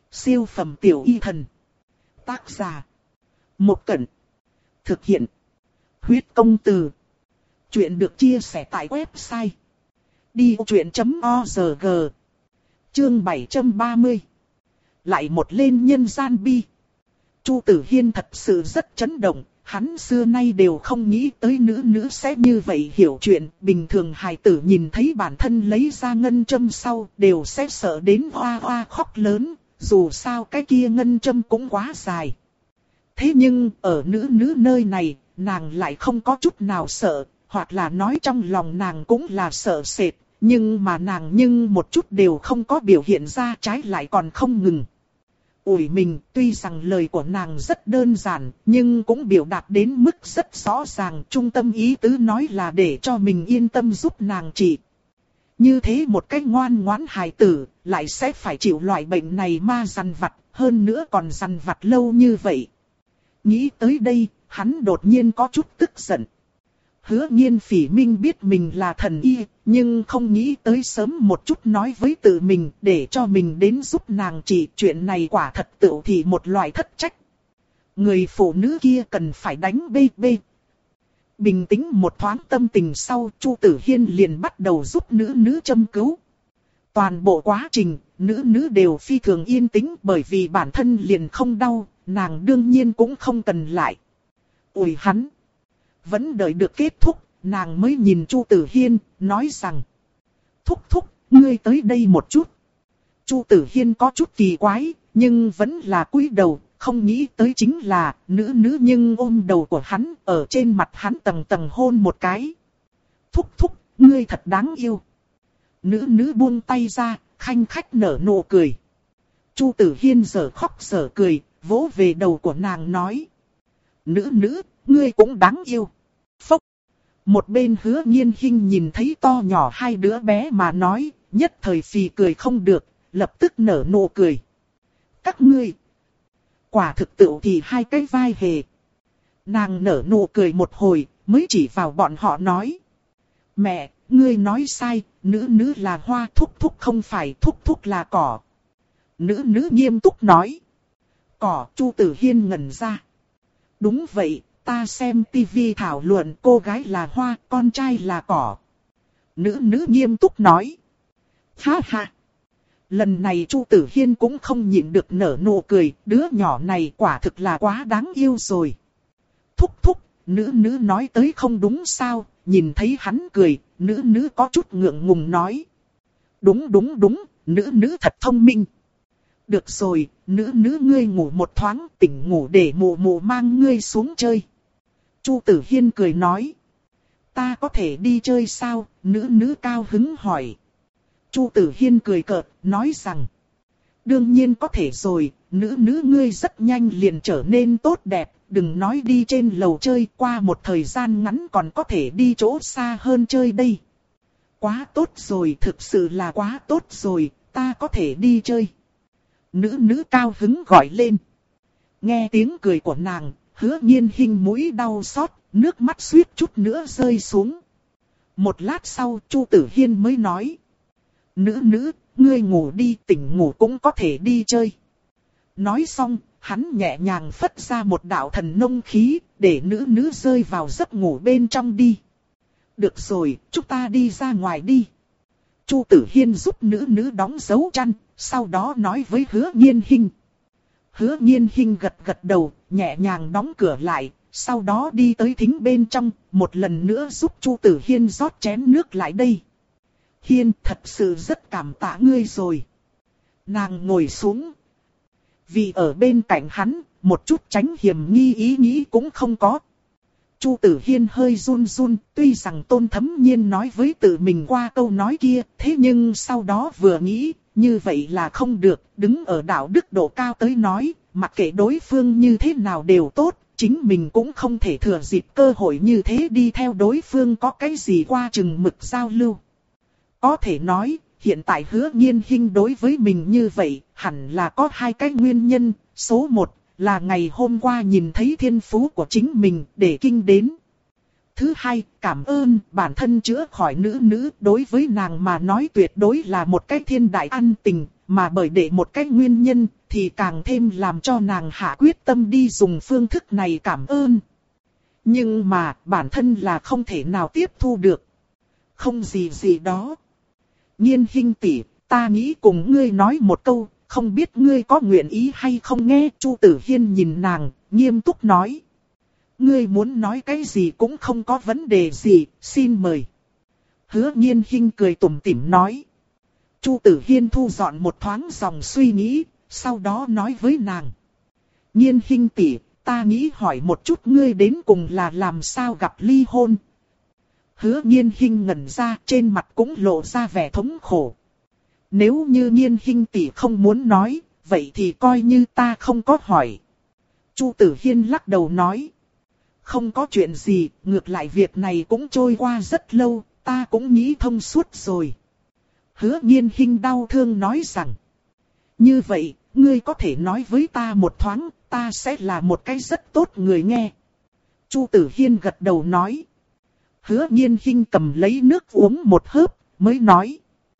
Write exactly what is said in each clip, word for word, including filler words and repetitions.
Siêu phẩm tiểu y thần. Tác giả. Một Cẩn. Thực hiện. Huyết công từ. Chuyện được chia sẻ tại website đi vô chuyện chấm org. Chương bảy trăm ba mươi. Lại một lên nhân gian bi. Chu Tử Hiên thật sự rất chấn động. Hắn xưa nay đều không nghĩ tới nữ nữ sẽ như vậy hiểu chuyện. Bình thường hài tử nhìn thấy bản thân lấy ra ngân châm sau đều sẽ sợ đến hoa hoa khóc lớn. Dù sao cái kia ngân châm cũng quá dài. Thế nhưng ở nữ nữ nơi này, nàng lại không có chút nào sợ. Hoặc là nói trong lòng nàng cũng là sợ sệt. Nhưng mà nàng nhưng một chút đều không có biểu hiện ra, trái lại còn không ngừng ủi mình. Tuy rằng lời của nàng rất đơn giản, nhưng cũng biểu đạt đến mức rất rõ ràng. Trung tâm ý tứ nói là để cho mình yên tâm giúp nàng trị. Như thế một cách ngoan ngoãn hài tử, lại sẽ phải chịu loại bệnh này ma dằn vặt, hơn nữa còn dằn vặt lâu như vậy. Nghĩ tới đây, hắn đột nhiên có chút tức giận. Hứa Nghiên Phỉ minh biết mình là thần y, nhưng không nghĩ tới sớm một chút nói với tự mình để cho mình đến giúp nàng trị. Chuyện này quả thật tựu thì một loại thất trách. Người phụ nữ kia cần phải đánh bê bê. Bình tĩnh một thoáng tâm tình sau, Chu Tử Hiên liền bắt đầu giúp nữ nữ châm cứu. Toàn bộ quá trình, nữ nữ đều phi thường yên tĩnh, bởi vì bản thân liền không đau, nàng đương nhiên cũng không cần lại ủi hắn. Vẫn đợi được kết thúc, nàng mới nhìn Chu Tử Hiên, nói rằng: Thúc thúc, ngươi tới đây một chút. Chu Tử Hiên có chút kỳ quái, nhưng vẫn là cúi đầu, không nghĩ tới chính là nữ nữ nhưng ôm đầu của hắn, ở trên mặt hắn tầng tầng hôn một cái. Thúc thúc, ngươi thật đáng yêu. Nữ nữ buông tay ra, khanh khách nở nụ cười. Chu Tử Hiên giở khóc giở cười, vỗ về đầu của nàng nói: Nữ nữ, ngươi cũng đáng yêu. Phốc. Một bên Hứa Nghiên Hinh nhìn thấy to nhỏ hai đứa bé mà nói, nhất thời phì cười không được, lập tức nở nụ cười. Các ngươi, quả thực tựu thì hai cái vai hề. Nàng nở nụ cười một hồi, mới chỉ vào bọn họ nói: Mẹ, ngươi nói sai, nữ nữ là hoa, thúc thúc không phải, thúc thúc là cỏ. Nữ nữ nghiêm túc nói. Cỏ. Chu Tử Hiên ngẩn ra. Đúng vậy, ta xem tivi thảo luận cô gái là hoa, con trai là cỏ. Nữ nữ nghiêm túc nói. Ha ha. Lần này Chu Tử Hiên cũng không nhịn được nở nụ cười, đứa nhỏ này quả thực là quá đáng yêu rồi. Thúc thúc, nữ nữ nói tới không đúng sao? Nhìn thấy hắn cười, nữ nữ có chút ngượng ngùng nói. Đúng đúng đúng, nữ nữ thật thông minh. Được rồi, nữ nữ ngươi ngủ một thoáng, tỉnh ngủ để mụ mụ mang ngươi xuống chơi. Chu Tử Hiên cười nói. Ta có thể đi chơi sao? Nữ nữ cao hứng hỏi. Chu Tử Hiên cười cợt, nói rằng. Đương nhiên có thể rồi, nữ nữ ngươi rất nhanh liền trở nên tốt đẹp. Đừng nói đi trên lầu chơi, qua một thời gian ngắn còn có thể đi chỗ xa hơn chơi đây. Quá tốt rồi, thực sự là quá tốt rồi, ta có thể đi chơi. Nữ nữ cao hứng gọi lên. Nghe tiếng cười của nàng, Hứa Nghiên Hinh mũi đau xót, nước mắt suýt chút nữa rơi xuống. Một lát sau Chu Tử Hiên mới nói. Nữ nữ, ngươi ngủ đi, tỉnh ngủ cũng có thể đi chơi. Nói xong, hắn nhẹ nhàng phất ra một đạo thần nông khí, để nữ nữ rơi vào giấc ngủ bên trong đi. Được rồi, chúng ta đi ra ngoài đi. Chu Tử Hiên giúp nữ nữ đóng dấu chăn, sau đó nói với Hứa Nghiên Hinh. Hứa Nghiên Hinh gật gật đầu, nhẹ nhàng đóng cửa lại, sau đó đi tới thính bên trong, một lần nữa giúp Chu Tử Hiên rót chén nước lại đây. Hiên, thật sự rất cảm tạ ngươi rồi. Nàng ngồi xuống. Vì ở bên cạnh hắn, một chút tránh hiểm nghi ý nghĩ cũng không có. Chu Tử Hiên hơi run run, tuy rằng Tôn Thấm Nhiên nói với tự mình qua câu nói kia, thế nhưng sau đó vừa nghĩ, như vậy là không được, đứng ở đạo đức độ cao tới nói, mặc kệ đối phương như thế nào đều tốt, chính mình cũng không thể thừa dịp cơ hội như thế đi theo đối phương có cái gì qua chừng mực giao lưu. Có thể nói, hiện tại Hứa Nghiên Hinh đối với mình như vậy, hẳn là có hai cái nguyên nhân. Số một là ngày hôm qua nhìn thấy thiên phú của chính mình để kinh đến. Thứ hai, cảm ơn bản thân chữa khỏi nữ nữ, đối với nàng mà nói tuyệt đối là một cái thiên đại ân tình, mà bởi để một cái nguyên nhân thì càng thêm làm cho nàng hạ quyết tâm đi dùng phương thức này cảm ơn. Nhưng mà bản thân là không thể nào tiếp thu được. Không gì gì đó. Nhiên Hinh tỷ, ta nghĩ cùng ngươi nói một câu, không biết ngươi có nguyện ý hay không nghe. Chu Tử Hiên nhìn nàng, nghiêm túc nói. Ngươi muốn nói cái gì cũng không có vấn đề gì, xin mời. Hứa Nhiên Hinh cười tủm tỉm nói. Chu Tử Hiên thu dọn một thoáng dòng suy nghĩ, sau đó nói với nàng. Nhiên Hinh tỷ, ta nghĩ hỏi một chút ngươi đến cùng là làm sao gặp ly hôn. Hứa Nhiên Hinh ngẩn ra, trên mặt cũng lộ ra vẻ thống khổ. Nếu như Nhiên Hinh tỷ không muốn nói, vậy thì coi như ta không có hỏi. Chu Tử Hiên lắc đầu nói. Không có chuyện gì, ngược lại việc này cũng trôi qua rất lâu, ta cũng nghĩ thông suốt rồi. Hứa Nhiên Hinh đau thương nói rằng. Như vậy, ngươi có thể nói với ta một thoáng, ta sẽ là một cái rất tốt người nghe. Chu Tử Hiên gật đầu nói. Hứa Nhiên Hinh cầm lấy nước uống một hớp, mới nói.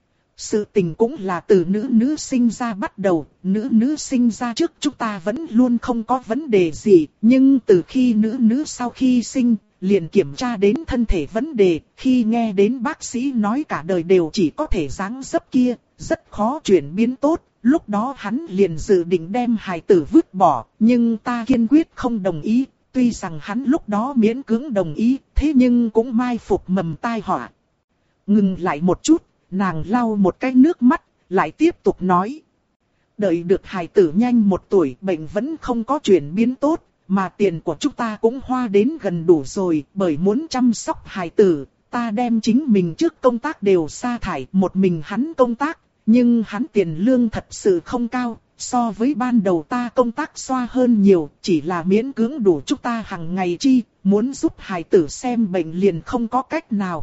Sự tình cũng là từ nữ nữ sinh ra bắt đầu, nữ nữ sinh ra trước chúng ta vẫn luôn không có vấn đề gì, nhưng từ khi nữ nữ sau khi sinh, liền kiểm tra đến thân thể vấn đề, khi nghe đến bác sĩ nói cả đời đều chỉ có thể dáng dấp kia, rất khó chuyển biến tốt, lúc đó hắn liền dự định đem hài tử vứt bỏ, nhưng ta kiên quyết không đồng ý, tuy rằng hắn lúc đó miễn cưỡng đồng ý, thế nhưng cũng mai phục mầm tai họa. Ngừng lại một chút. Nàng lau một cái nước mắt, lại tiếp tục nói. Đợi được hài tử nhanh một tuổi, bệnh vẫn không có chuyển biến tốt, mà tiền của chúng ta cũng hoa đến gần đủ rồi, bởi muốn chăm sóc hài tử, ta đem chính mình trước công tác đều sa thải, một mình hắn công tác, nhưng hắn tiền lương thật sự không cao, so với ban đầu ta công tác xoa hơn nhiều, chỉ là miễn cưỡng đủ chúng ta hàng ngày chi, muốn giúp hài tử xem bệnh liền không có cách nào.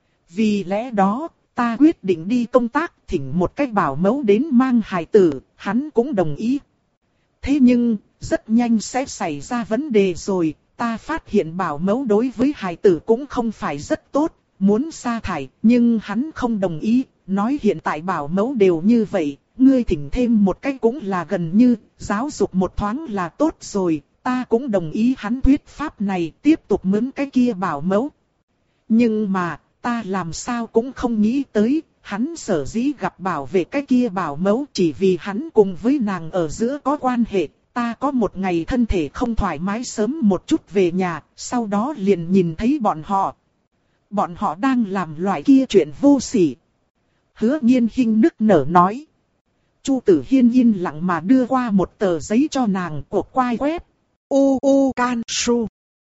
Vì lẽ đó, ta quyết định đi công tác, thỉnh một cái bảo mẫu đến mang hài tử, hắn cũng đồng ý. Thế nhưng, rất nhanh sẽ xảy ra vấn đề rồi, ta phát hiện bảo mẫu đối với hài tử cũng không phải rất tốt, muốn sa thải, nhưng hắn không đồng ý, nói hiện tại bảo mẫu đều như vậy, ngươi thỉnh thêm một cái cũng là gần như, giáo dục một thoáng là tốt rồi, ta cũng đồng ý hắn thuyết pháp này, tiếp tục mướn cái kia bảo mẫu. Nhưng mà, ta làm sao cũng không nghĩ tới, hắn sở dĩ gặp bảo vệ cái kia bảo mẫu chỉ vì hắn cùng với nàng ở giữa có quan hệ. Ta có một ngày thân thể không thoải mái sớm một chút về nhà, sau đó liền nhìn thấy bọn họ. Bọn họ đang làm loại kia chuyện vô sỉ. Hứa Nhiên Hinh nức nở nói. Chu Tử Hiên yên lặng mà đưa qua một tờ giấy cho nàng của quai web. U U Can Su.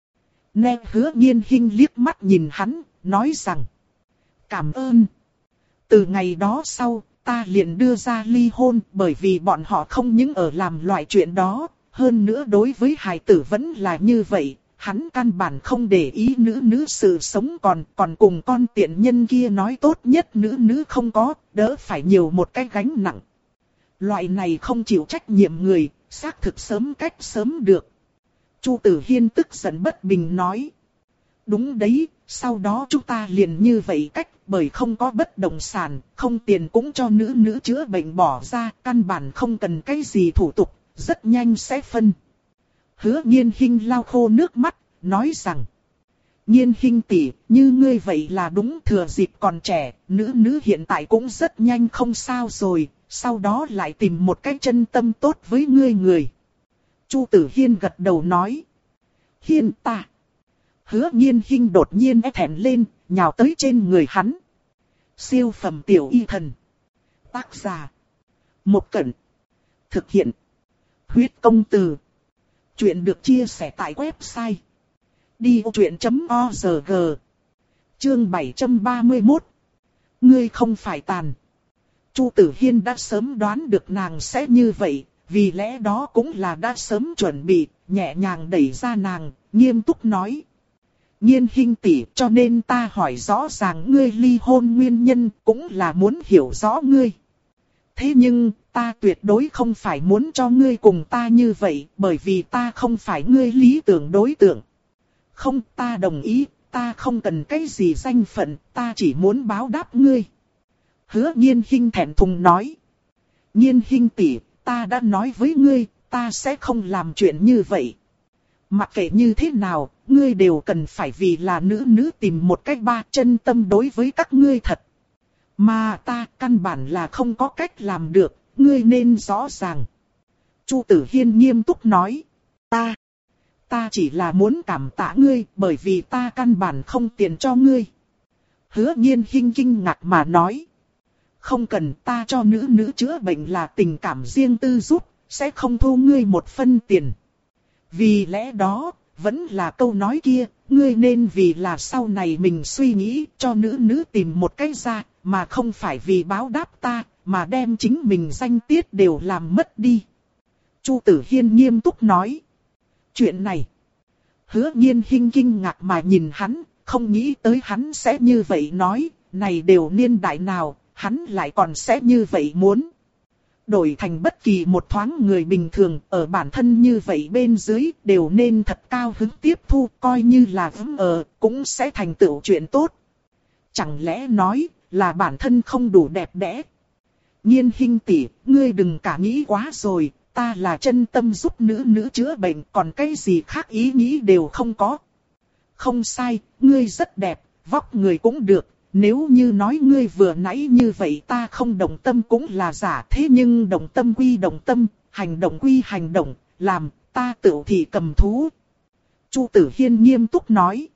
Nè Hứa Nhiên Hinh liếc mắt nhìn hắn, nói rằng. Cảm ơn. Từ ngày đó sau, ta liền đưa ra ly hôn bởi vì bọn họ không những ở làm loại chuyện đó, hơn nữa đối với hài tử vẫn là như vậy, hắn căn bản không để ý nữ nữ sự sống còn, còn cùng con tiện nhân kia nói tốt nhất nữ nữ không có, đỡ phải nhiều một cái gánh nặng. Loại này không chịu trách nhiệm người, xác thực sớm cách sớm được. Chu Tử Hiên tức giận bất bình nói. Đúng đấy, sau đó chúng ta liền như vậy cách, bởi không có bất động sản, không tiền cũng cho nữ nữ chữa bệnh bỏ ra, căn bản không cần cái gì thủ tục, rất nhanh sẽ phân. Hứa Nhiên Hinh lau khô nước mắt, nói rằng. Nhiên Hinh tỷ, như ngươi vậy là đúng, thừa dịp còn trẻ, nữ nữ hiện tại cũng rất nhanh không sao rồi, sau đó lại tìm một cái chân tâm tốt với ngươi người. Chu Tử Hiên gật đầu nói. Hiên ta. Hứa Nhiên Hinh đột nhiên é thẹn lên, nhào tới trên người hắn. Siêu phẩm tiểu y thần. Tác giả. Một Cẩn. Thực hiện. Huyết công từ. Chuyện được chia sẻ tại website. đi vô chuyện chấm org. Chương bảy trăm ba mươi mốt. Ngươi không phải tàn. Chu Tử Hiên đã sớm đoán được nàng sẽ như vậy, vì lẽ đó cũng là đã sớm chuẩn bị, nhẹ nhàng đẩy ra nàng, nghiêm túc nói. Nhiên Hinh tỷ, cho nên ta hỏi rõ ràng ngươi ly hôn nguyên nhân, cũng là muốn hiểu rõ ngươi. Thế nhưng, ta tuyệt đối không phải muốn cho ngươi cùng ta như vậy, bởi vì ta không phải ngươi lý tưởng đối tượng. Không, ta đồng ý, ta không cần cái gì danh phận, ta chỉ muốn báo đáp ngươi. Hứa Nhiên Hinh thẹn thùng nói. Nhiên Hinh tỷ, ta đã nói với ngươi, ta sẽ không làm chuyện như vậy. Mặc kệ như thế nào, ngươi đều cần phải vì là nữ nữ tìm một cách ba chân tâm đối với các ngươi thật. Mà ta căn bản là không có cách làm được, ngươi nên rõ ràng. Chu Tử Hiên nghiêm túc nói. Ta, ta chỉ là muốn cảm tạ ngươi bởi vì ta căn bản không tiền cho ngươi. Hứa Nhiên Hinh kinh ngạc mà nói. Không cần, ta cho nữ nữ chữa bệnh là tình cảm riêng tư giúp, sẽ không thu ngươi một phân tiền. Vì lẽ đó, vẫn là câu nói kia, ngươi nên vì là sau này mình suy nghĩ cho nữ nữ tìm một cách ra, mà không phải vì báo đáp ta, mà đem chính mình danh tiết đều làm mất đi. Chu Tử Hiên nghiêm túc nói. Chuyện này, Hứa Nhiên Hinh kinh ngạc mà nhìn hắn, không nghĩ tới hắn sẽ như vậy nói, này đều niên đại nào, hắn lại còn sẽ như vậy muốn. Đổi thành bất kỳ một thoáng người bình thường ở bản thân như vậy bên dưới đều nên thật cao hứng tiếp thu, coi như là vững ờ, cũng sẽ thành tựu chuyện tốt. Chẳng lẽ nói là bản thân không đủ đẹp đẽ? Nhiên Hinh tỷ, ngươi đừng cả nghĩ quá rồi, ta là chân tâm giúp nữ nữ chữa bệnh, còn cái gì khác ý nghĩ đều không có. Không sai, ngươi rất đẹp, vóc người cũng được. Nếu như nói ngươi vừa nãy như vậy ta không đồng tâm cũng là giả, thế nhưng đồng tâm quy đồng tâm, hành động quy hành động, làm ta tự thị cầm thú. Chu Tử Hiên nghiêm túc nói.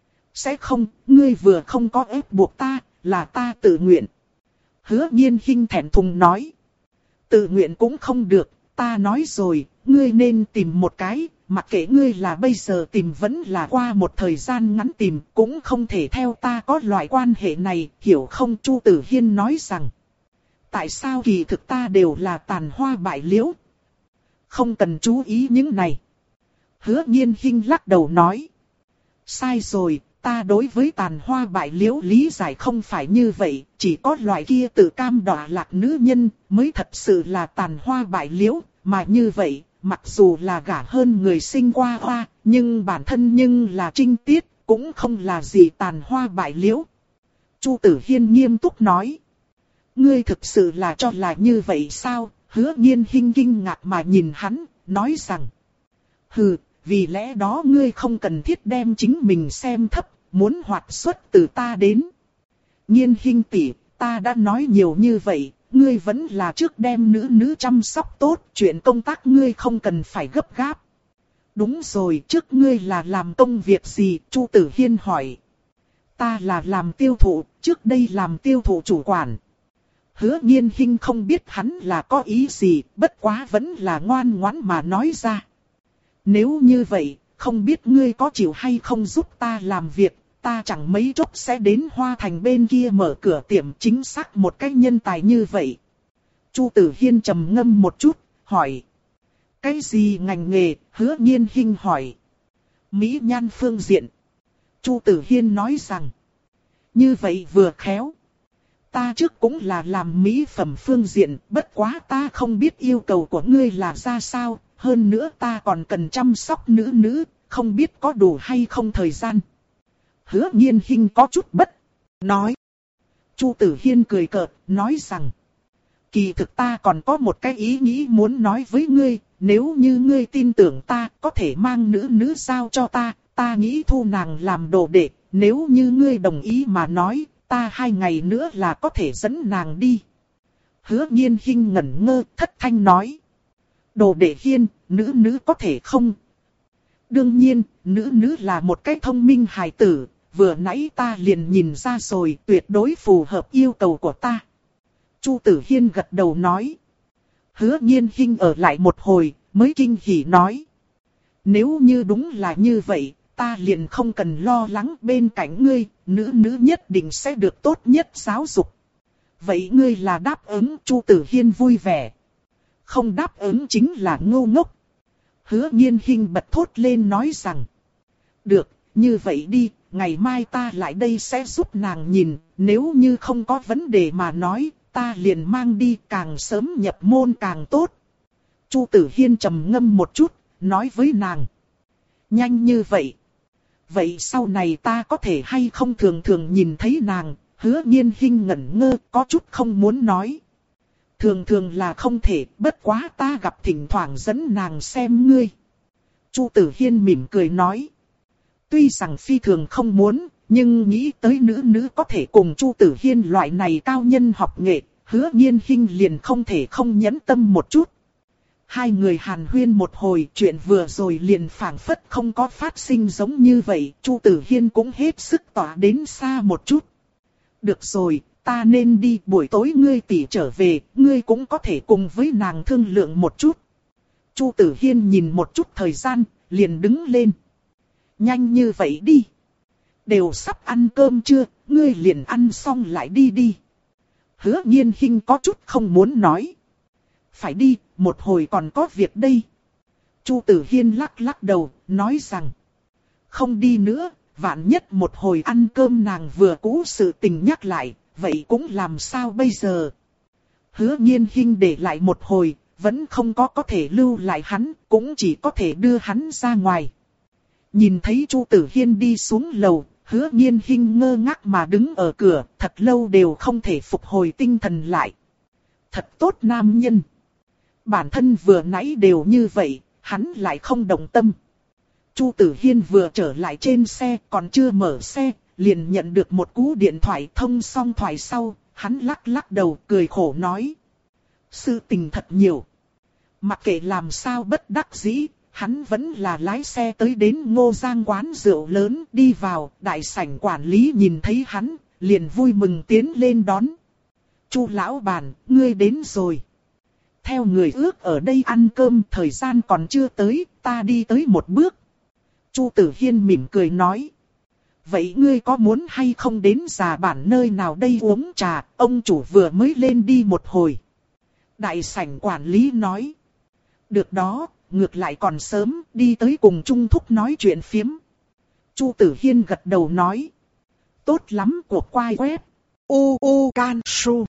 Sẽ không, ngươi vừa không có ép buộc ta, là ta tự nguyện. Hứa Nhiên Hinh thẹn thùng nói. Tự nguyện cũng không được, ta nói rồi, ngươi nên tìm một cái. Mặc kệ ngươi là bây giờ tìm vẫn là qua một thời gian ngắn tìm, cũng không thể theo ta có loại quan hệ này, hiểu không? Chu Tử Hiên nói rằng. Tại sao kỳ thực ta đều là tàn hoa bại liễu? Không cần chú ý những này. Hứa Nhiên Hinh lắc đầu nói. Sai rồi, ta đối với tàn hoa bại liễu lý giải không phải như vậy, chỉ có loại kia tự cam đọa lạc nữ nhân mới thật sự là tàn hoa bại liễu, mà như vậy. Mặc dù là gả hơn người sinh qua hoa, nhưng bản thân nhưng là trinh tiết, cũng không là gì tàn hoa bại liễu. Chu Tử Hiên nghiêm túc nói. Ngươi thực sự là cho là như vậy sao? Hứa Nhiên Hinh kinh ngạc mà nhìn hắn, nói rằng. Hừ, vì lẽ đó ngươi không cần thiết đem chính mình xem thấp, muốn hoạt xuất từ ta đến. Nhiên Hinh tỷ, ta đã nói nhiều như vậy. Ngươi vẫn là trước đem nữ nữ chăm sóc tốt, chuyện công tác ngươi không cần phải gấp gáp. Đúng rồi, trước ngươi là làm công việc gì? Chu Tử Hiên hỏi. Ta là làm tiêu thụ, trước đây làm tiêu thụ chủ quản. Hứa Nhiên Hinh không biết hắn là có ý gì, bất quá vẫn là ngoan ngoãn mà nói ra. Nếu như vậy, không biết ngươi có chịu hay không giúp ta làm việc. Ta chẳng mấy chốc sẽ đến Hoa Thành bên kia mở cửa tiệm, chính xác một cái nhân tài như vậy. Chu Tử Hiên trầm ngâm một chút, hỏi. Cái gì ngành nghề? Hứa Nhiên Hinh hỏi. Mỹ nhan phương diện. Chu Tử Hiên nói rằng. Như vậy vừa khéo. Ta trước cũng là làm mỹ phẩm phương diện, bất quá ta không biết yêu cầu của ngươi là ra sao. Hơn nữa ta còn cần chăm sóc nữ nữ, không biết có đủ hay không thời gian. Hứa Nhiên Hinh có chút bất, nói. Chu Tử Hiên cười cợt, nói rằng. Kỳ thực ta còn có một cái ý nghĩ muốn nói với ngươi, nếu như ngươi tin tưởng ta, có thể mang nữ nữ giao cho ta, ta nghĩ thu nàng làm đồ đệ, nếu như ngươi đồng ý mà nói, ta hai ngày nữa là có thể dẫn nàng đi. Hứa Nhiên Hinh ngẩn ngơ, thất thanh nói. Đồ đệ Hiên, nữ nữ có thể không? Đương nhiên, nữ nữ là một cái thông minh hài tử, vừa nãy ta liền nhìn ra rồi, tuyệt đối phù hợp yêu cầu của ta. Chu Tử Hiên gật đầu nói. Hứa Nhiên Hinh ở lại một hồi, mới kinh hỉ nói. Nếu như đúng là như vậy, ta liền không cần lo lắng bên cạnh ngươi, nữ nữ nhất định sẽ được tốt nhất giáo dục. Vậy ngươi là đáp ứng? Chu Tử Hiên vui vẻ. Không đáp ứng chính là ngu ngốc. Hứa Nhiên Hinh bật thốt lên nói rằng. Được, như vậy đi, ngày mai ta lại đây sẽ giúp nàng nhìn, nếu như không có vấn đề mà nói, ta liền mang đi, càng sớm nhập môn càng tốt. Chu Tử Hiên trầm ngâm một chút, nói với nàng. Nhanh như vậy. Vậy sau này ta có thể hay không thường thường nhìn thấy nàng? Hứa Nhiên Hinh ngẩn ngơ, có chút không muốn nói. Thường thường là không thể, bất quá ta gặp thỉnh thoảng dẫn nàng xem ngươi. Chu Tử Hiên mỉm cười nói. Tuy rằng phi thường không muốn, nhưng nghĩ tới nữ nữ có thể cùng Chu Tử Hiên loại này cao nhân học nghệ, Hứa Nhiên Hinh liền không thể không nhẫn tâm một chút. Hai người hàn huyên một hồi, chuyện vừa rồi liền phảng phất không có phát sinh giống như vậy, Chu Tử Hiên cũng hết sức tỏa đến xa một chút. Được rồi, ta nên đi, buổi tối ngươi tỷ trở về, ngươi cũng có thể cùng với nàng thương lượng một chút. Chu Tử Hiên nhìn một chút thời gian, liền đứng lên. Nhanh như vậy đi. Đều sắp ăn cơm chưa, ngươi liền ăn xong lại đi đi. Hứa Nhiên Hinh có chút không muốn nói. Phải đi, một hồi còn có việc đây. Chu Tử Hiên lắc lắc đầu, nói rằng. Không đi nữa, vạn nhất một hồi ăn cơm nàng vừa cũ sự tình nhắc lại, vậy cũng làm sao bây giờ. Hứa Nhiên Hinh để lại một hồi, vẫn không có có thể lưu lại hắn, cũng chỉ có thể đưa hắn ra ngoài. Nhìn thấy Chu Tử Hiên đi xuống lầu, Hứa Nhiên Hinh ngơ ngác mà đứng ở cửa, thật lâu đều không thể phục hồi tinh thần lại. Thật tốt nam nhân. Bản thân vừa nãy đều như vậy, hắn lại không động tâm. Chu Tử Hiên vừa trở lại trên xe, còn chưa mở xe, liền nhận được một cú điện thoại. Thông xong thoại sau, hắn lắc lắc đầu cười khổ nói. Sự tình thật nhiều. Mặc kệ làm sao bất đắc dĩ, hắn vẫn là lái xe tới đến Ngô Giang quán rượu lớn, đi vào, đại sảnh quản lý nhìn thấy hắn, liền vui mừng tiến lên đón. Chu lão bản, ngươi đến rồi. Theo người ước ở đây ăn cơm, thời gian còn chưa tới, ta đi tới một bước. Chu Tử Hiên mỉm cười nói. Vậy ngươi có muốn hay không đến già bản nơi nào đây uống trà, ông chủ vừa mới lên đi một hồi. Đại sảnh quản lý nói. Được đó, ngược lại còn sớm, đi tới cùng Trung Thúc nói chuyện phiếm. Chu Tử Hiên gật đầu nói. Tốt lắm, cuộc quay web. U U Can Su.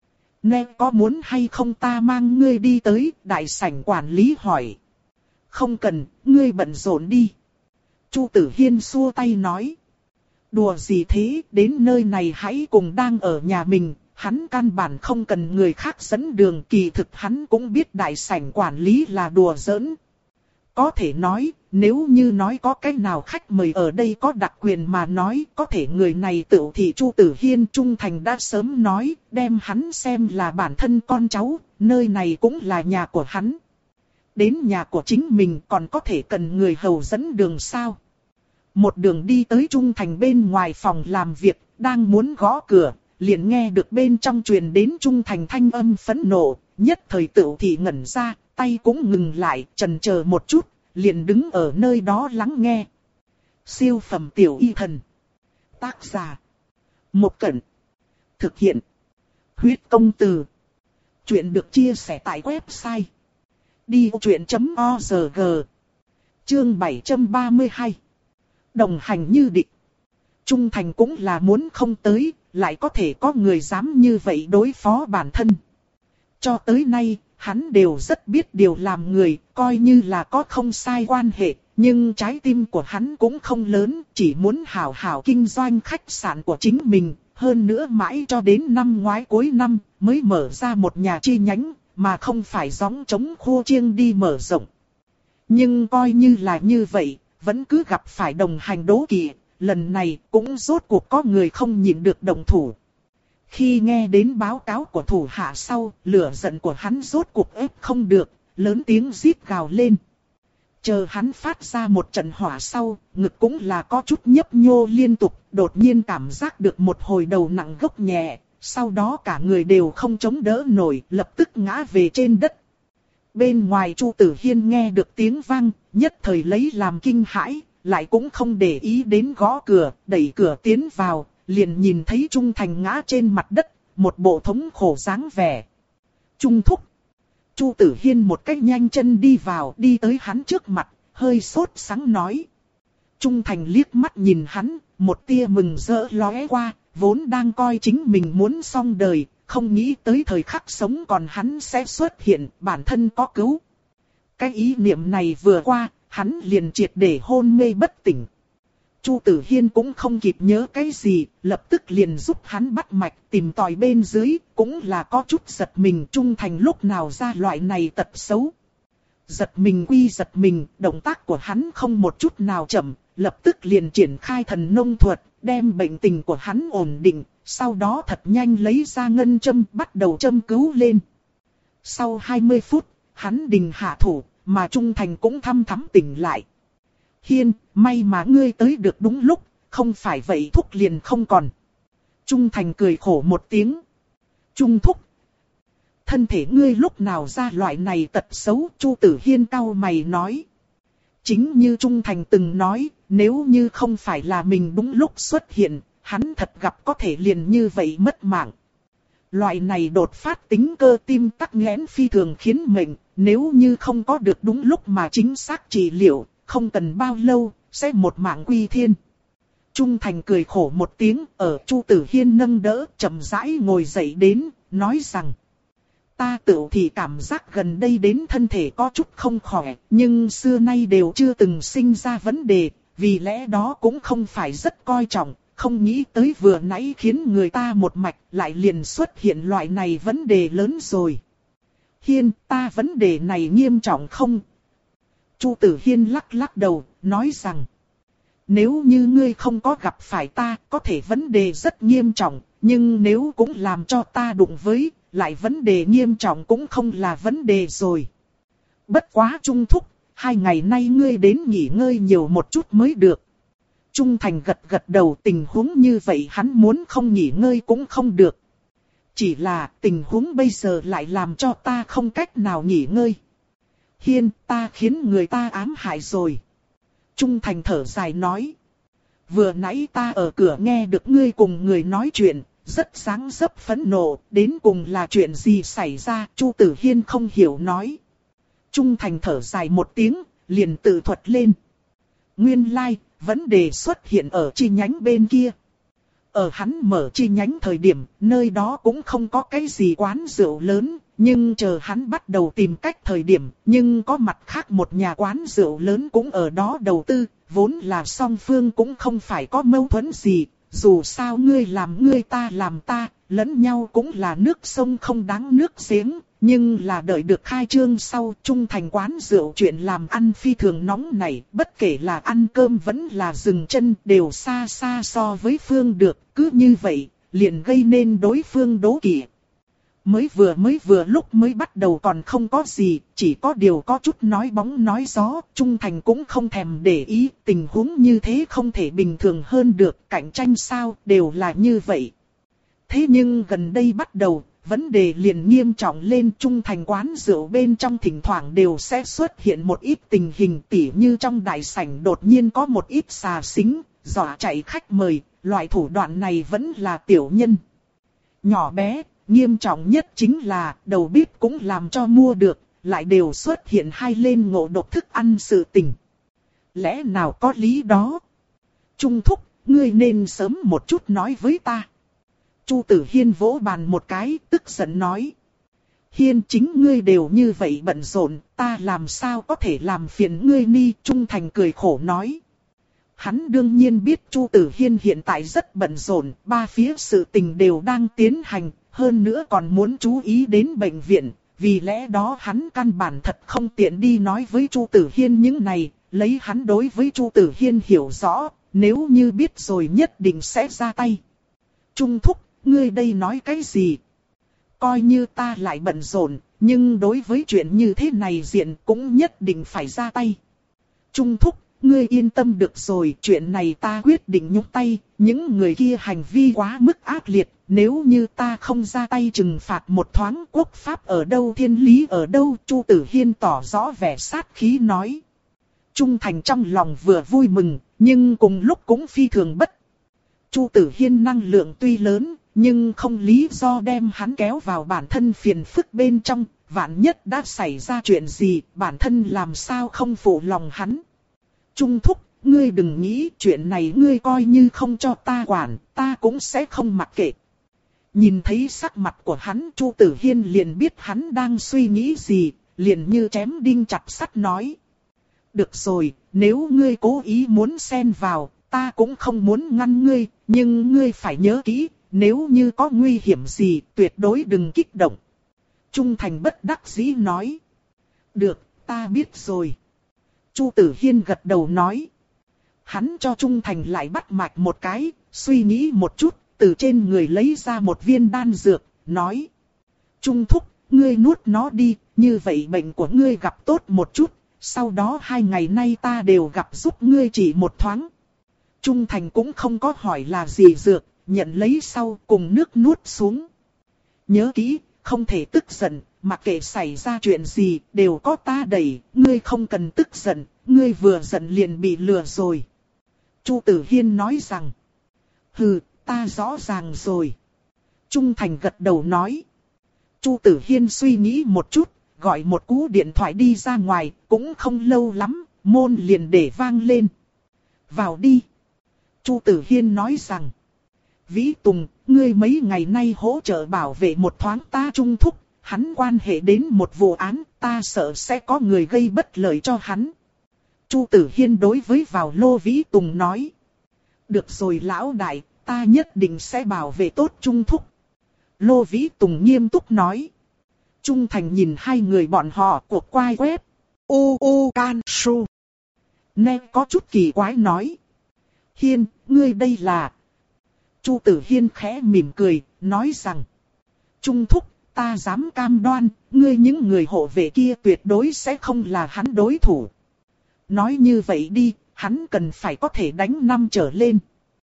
Nè có muốn hay không ta mang ngươi đi tới, đại sảnh quản lý hỏi. Không cần, ngươi bận rộn đi. Chu Tử Hiên xua tay nói. Đùa gì thế, đến nơi này hãy cùng đang ở nhà mình, hắn căn bản không cần người khác dẫn đường, kỳ thực hắn cũng biết đại sảnh quản lý là đùa giỡn. Có thể nói, nếu như nói có cái nào khách mời ở đây có đặc quyền mà nói, có thể người này tự thị Chu Tử Hiên trung thành đã sớm nói, đem hắn xem là bản thân con cháu, nơi này cũng là nhà của hắn. Đến nhà của chính mình còn có thể cần người hầu dẫn đường sao? Một đường đi tới trung thành bên ngoài phòng làm việc, đang muốn gõ cửa, liền nghe được bên trong truyền đến trung thành thanh âm phẫn nộ, nhất thời tự thị ngẩn ra, tay cũng ngừng lại, chần chờ một chút, liền đứng ở nơi đó lắng nghe. Siêu phẩm tiểu y thần. Tác giả. Một Cẩn. Thực hiện. Huyết công từ. Chuyện được chia sẻ tại website. đi truyện chấm org. Chương bảy trăm ba mươi hai. Đồng hành như địch. Trung thành cũng là muốn không tới, lại có thể có người dám như vậy đối phó bản thân. Cho tới nay, hắn đều rất biết điều làm người, coi như là có không sai quan hệ, nhưng trái tim của hắn cũng không lớn, chỉ muốn hảo hảo kinh doanh khách sạn của chính mình, hơn nữa mãi cho đến năm ngoái cuối năm mới mở ra một nhà chi nhánh, mà không phải gióng trống khô chiêng đi mở rộng. Nhưng coi như là như vậy, vẫn cứ gặp phải đồng hành đố kỵ, lần này cũng rốt cuộc có người không nhịn được động thủ. Khi nghe đến báo cáo của thủ hạ sau, lửa giận của hắn rốt cuộc ép không được, lớn tiếng rít gào lên. Chờ hắn phát ra một trận hỏa sau, ngực cũng là có chút nhấp nhô liên tục, đột nhiên cảm giác được một hồi đầu nặng gốc nhẹ, sau đó cả người đều không chống đỡ nổi, lập tức ngã về trên đất. Bên ngoài Chu Tử Hiên nghe được tiếng vang, nhất thời lấy làm kinh hãi, lại cũng không để ý đến gõ cửa, đẩy cửa tiến vào, liền nhìn thấy Trung Thành ngã trên mặt đất, một bộ thống khổ dáng vẻ. Trung Thúc. Chu Tử Hiên một cách nhanh chân đi vào, đi tới hắn trước mặt, hơi sốt sắng nói. Trung Thành liếc mắt nhìn hắn, một tia mừng rỡ lóe qua, vốn đang coi chính mình muốn xong đời, không nghĩ tới thời khắc sống còn hắn sẽ xuất hiện, bản thân có cứu. Cái ý niệm này vừa qua, hắn liền triệt để hôn mê bất tỉnh. Chu Tử Hiên cũng không kịp nhớ cái gì, lập tức liền giúp hắn bắt mạch tìm tòi bên dưới, cũng là có chút giật mình. Trung Thành lúc nào ra loại này tật xấu. Giật mình quy giật mình, động tác của hắn không một chút nào chậm, lập tức liền triển khai thần nông thuật, đem bệnh tình của hắn ổn định, sau đó thật nhanh lấy ra ngân châm bắt đầu châm cứu lên. Sau hai mươi phút, hắn đình hạ thủ, mà Trung Thành cũng thăm thắm tỉnh lại. Hiên, may mà ngươi tới được đúng lúc, không phải vậy thuốc liền không còn. Trung Thành cười khổ một tiếng. Trung thúc, thân thể ngươi lúc nào ra loại này tật xấu? Chu Tử Hiên cau mày nói. Chính như Trung Thành từng nói, nếu như không phải là mình đúng lúc xuất hiện, hắn thật gặp có thể liền như vậy mất mạng. Loại này đột phát tính cơ tim tắc nghẽn phi thường khiến mệnh, nếu như không có được đúng lúc mà chính xác trị liệu, không cần bao lâu, sẽ một mạng quy thiên. Trung Thành cười khổ một tiếng, ở Chu Tử Hiên nâng đỡ, chậm rãi ngồi dậy đến, nói rằng. Ta tự thì cảm giác gần đây đến thân thể có chút không khỏe, nhưng xưa nay đều chưa từng sinh ra vấn đề, vì lẽ đó cũng không phải rất coi trọng, không nghĩ tới vừa nãy khiến người ta một mạch lại liền xuất hiện loại này vấn đề lớn rồi. Hiên, ta vấn đề này nghiêm trọng không? Chu Tử Hiên lắc lắc đầu, nói rằng. Nếu như ngươi không có gặp phải ta, có thể vấn đề rất nghiêm trọng, nhưng nếu cũng làm cho ta đụng với, lại vấn đề nghiêm trọng cũng không là vấn đề rồi. Bất quá Trung thúc, hai ngày nay ngươi đến nghỉ ngơi nhiều một chút mới được. Trung Thành gật gật đầu, tình huống như vậy hắn muốn không nghỉ ngơi cũng không được. Chỉ là tình huống bây giờ lại làm cho ta không cách nào nghỉ ngơi. Hiên, ta khiến người ta ám hại rồi. Trung Thành thở dài nói. Vừa nãy ta ở cửa nghe được ngươi cùng người nói chuyện, rất sáng dấp phẫn nộ, đến cùng là chuyện gì xảy ra? Chu Tử Hiên không hiểu nói. Trung Thành thở dài một tiếng, liền tự thuật lên. Nguyên lai, like, vấn đề xuất hiện ở chi nhánh bên kia. Ở hắn mở chi nhánh thời điểm, nơi đó cũng không có cái gì quán rượu lớn, nhưng chờ hắn bắt đầu tìm cách thời điểm, nhưng có mặt khác một nhà quán rượu lớn cũng ở đó đầu tư, vốn là song phương cũng không phải có mâu thuẫn gì, dù sao ngươi làm ngươi ta làm ta, lẫn nhau cũng là nước sông không đáng nước giếng. Nhưng là đợi được khai trương sau, Trung Thành quán rượu chuyện làm ăn phi thường nóng nảy, bất kể là ăn cơm vẫn là dừng chân đều xa xa so với Phương được, cứ như vậy, liền gây nên đối phương đố kỵ. Mới vừa mới vừa lúc mới bắt đầu còn không có gì, chỉ có điều có chút nói bóng nói gió, Trung Thành cũng không thèm để ý, tình huống như thế không thể bình thường hơn được, cạnh tranh sao, đều là như vậy. Thế nhưng gần đây bắt đầu, vấn đề liền nghiêm trọng lên. Trung Thành quán rượu bên trong thỉnh thoảng đều sẽ xuất hiện một ít tình hình tỉ như trong đại sảnh đột nhiên có một ít xà xính, dọa chạy khách mời, loại thủ đoạn này vẫn là tiểu nhân. Nhỏ bé, nghiêm trọng nhất chính là đầu bếp cũng làm cho mua được, lại đều xuất hiện hai lên ngộ độc thức ăn sự tình. Lẽ nào có lý đó? Trung thúc, ngươi nên sớm một chút nói với ta. Chu Tử Hiên vỗ bàn một cái, tức giận nói. Hiên, chính ngươi đều như vậy bận rộn, ta làm sao có thể làm phiền ngươi ni? Trung Thành cười khổ nói. Hắn đương nhiên biết Chu Tử Hiên hiện tại rất bận rộn, ba phía sự tình đều đang tiến hành, hơn nữa còn muốn chú ý đến bệnh viện, vì lẽ đó hắn căn bản thật không tiện đi nói với Chu Tử Hiên những này, lấy hắn đối với Chu Tử Hiên hiểu rõ, nếu như biết rồi nhất định sẽ ra tay. Trung thúc, ngươi đây nói cái gì? Coi như ta lại bận rộn, nhưng đối với chuyện như thế này diện cũng nhất định phải ra tay. Trung thúc, ngươi yên tâm được rồi, chuyện này ta quyết định nhúc tay, những người kia hành vi quá mức ác liệt, nếu như ta không ra tay trừng phạt một thoáng, quốc pháp ở đâu thiên lý ở đâu? Chu Tử Hiên tỏ rõ vẻ sát khí nói. Trung Thành trong lòng vừa vui mừng, nhưng cùng lúc cũng phi thường bất. Chu Tử Hiên năng lượng tuy lớn, nhưng không lý do đem hắn kéo vào bản thân phiền phức bên trong, vạn nhất đã xảy ra chuyện gì, bản thân làm sao không phụ lòng hắn. Trung thúc, ngươi đừng nghĩ chuyện này, ngươi coi như không cho ta quản, ta cũng sẽ không mặc kệ. Nhìn thấy sắc mặt của hắn, Chu Tử Hiên liền biết hắn đang suy nghĩ gì, liền như chém đinh chặt sắt nói. Được rồi, nếu ngươi cố ý muốn xen vào, ta cũng không muốn ngăn ngươi, nhưng ngươi phải nhớ kỹ, nếu như có nguy hiểm gì, tuyệt đối đừng kích động. Trung Thành bất đắc dĩ nói. Được, ta biết rồi. Chu Tử Hiên gật đầu nói. Hắn cho Trung Thành lại bắt mạch một cái, suy nghĩ một chút, từ trên người lấy ra một viên đan dược, nói. Trung thúc, ngươi nuốt nó đi, như vậy bệnh của ngươi gặp tốt một chút, sau đó hai ngày nay ta đều gặp giúp ngươi chỉ một thoáng. Trung Thành cũng không có hỏi là gì dược, nhận lấy sau cùng nước nuốt xuống. Nhớ kỹ, không thể tức giận, mặc kệ xảy ra chuyện gì, đều có ta đẩy, ngươi không cần tức giận, ngươi vừa giận liền bị lừa rồi. Chu Tử Hiên nói rằng, hừ, ta rõ ràng rồi. Trung Thành gật đầu nói. Chu Tử Hiên suy nghĩ một chút, gọi một cú điện thoại đi ra ngoài, cũng không lâu lắm, môn liền để vang lên. Vào đi. Chu Tử Hiên nói rằng, Vĩ Tùng, ngươi mấy ngày nay hỗ trợ bảo vệ một thoáng ta Trung thúc, hắn quan hệ đến một vụ án, ta sợ sẽ có người gây bất lợi cho hắn. Chu Tử Hiên đối với vào Lô Vĩ Tùng nói. Được rồi lão đại, ta nhất định sẽ bảo vệ tốt Trung thúc. Lô Vĩ Tùng nghiêm túc nói. Trung Thành nhìn hai người bọn họ cuộc quay web. U U Can Su. Nè có chút kỳ quái nói. Hiên, ngươi đây là... Chu Tử Hiên khẽ mỉm cười, nói rằng. Trung thúc, ta dám cam đoan, ngươi những người hộ vệ kia tuyệt đối sẽ không là hắn đối thủ. Nói như vậy đi, hắn cần phải có thể đánh năm trở lên.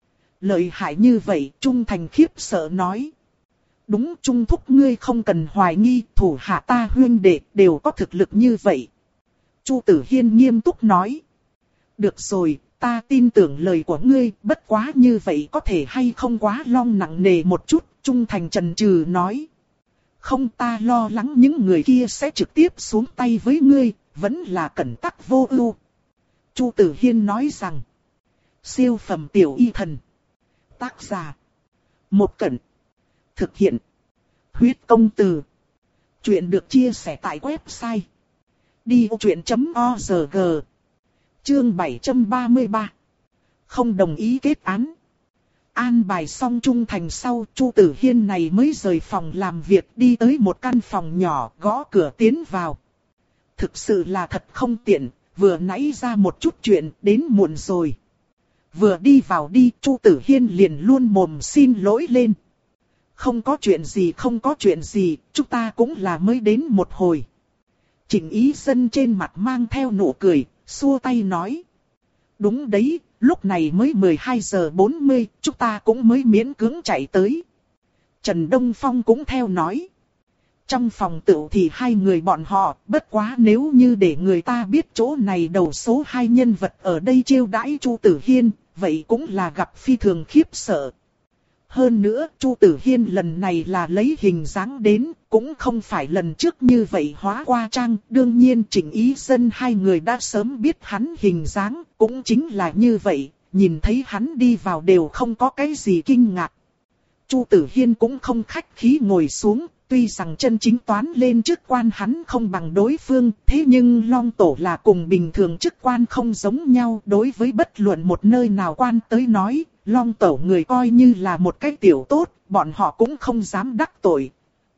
Lợi hại như vậy, Trung Thành khiếp sợ nói. Đúng, Trung thúc ngươi không cần hoài nghi, thủ hạ ta huynh đệ đều có thực lực như vậy. Chu Tử Hiên nghiêm túc nói. Được rồi, ta tin tưởng lời của ngươi, bất quá như vậy có thể hay không quá long nặng nề một chút, Trung Thành chần chừ nói. Không, ta lo lắng những người kia sẽ trực tiếp xuống tay với ngươi, vẫn là cẩn tắc vô ưu. Chu Tử Hiên nói rằng. Siêu phẩm tiểu y thần. Tác giả. Một Cẩn. Thực hiện. Huyết công từ. Chuyện được chia sẻ tại website. đi ô chuyện chấm org. Chương bảy trăm ba mươi ba. Không đồng ý kết án. An bài xong Trung Thành sau, Chu Tử Hiên này mới rời phòng làm việc đi tới một căn phòng nhỏ, gõ cửa tiến vào. Thực sự là thật không tiện, vừa nãy ra một chút chuyện, đến muộn rồi. Vừa đi vào đi, Chu Tử Hiên liền luôn mồm xin lỗi lên. Không có chuyện gì không có chuyện gì, chúng ta cũng là mới đến một hồi. Trịnh Ý Dân trên mặt mang theo nụ cười, xua tay nói. Đúng đấy, lúc này mới mười hai giờ bốn mươi, chúng ta cũng mới miễn cưỡng chạy tới. Trần Đông Phong cũng theo nói. Trong phòng tựu thì hai người bọn họ, bất quá nếu như để người ta biết chỗ này đầu số hai nhân vật ở đây chiêu đãi Chu Tử Hiên, vậy cũng là gặp phi thường khiếp sợ. Hơn nữa, Chu Tử Hiên lần này là lấy hình dáng đến, cũng không phải lần trước như vậy hóa qua trang. Đương nhiên Trịnh Ý Dân hai người đã sớm biết hắn hình dáng, cũng chính là như vậy, nhìn thấy hắn đi vào đều không có cái gì kinh ngạc. Chu Tử Hiên cũng không khách khí ngồi xuống, tuy rằng chân chính toán lên chức quan hắn không bằng đối phương, thế nhưng Long Tổ là cùng bình thường chức quan không giống nhau. Đối với bất luận một nơi nào quan tới nói, Long Tổ người coi như là một cái tiểu tốt, bọn họ cũng không dám đắc tội.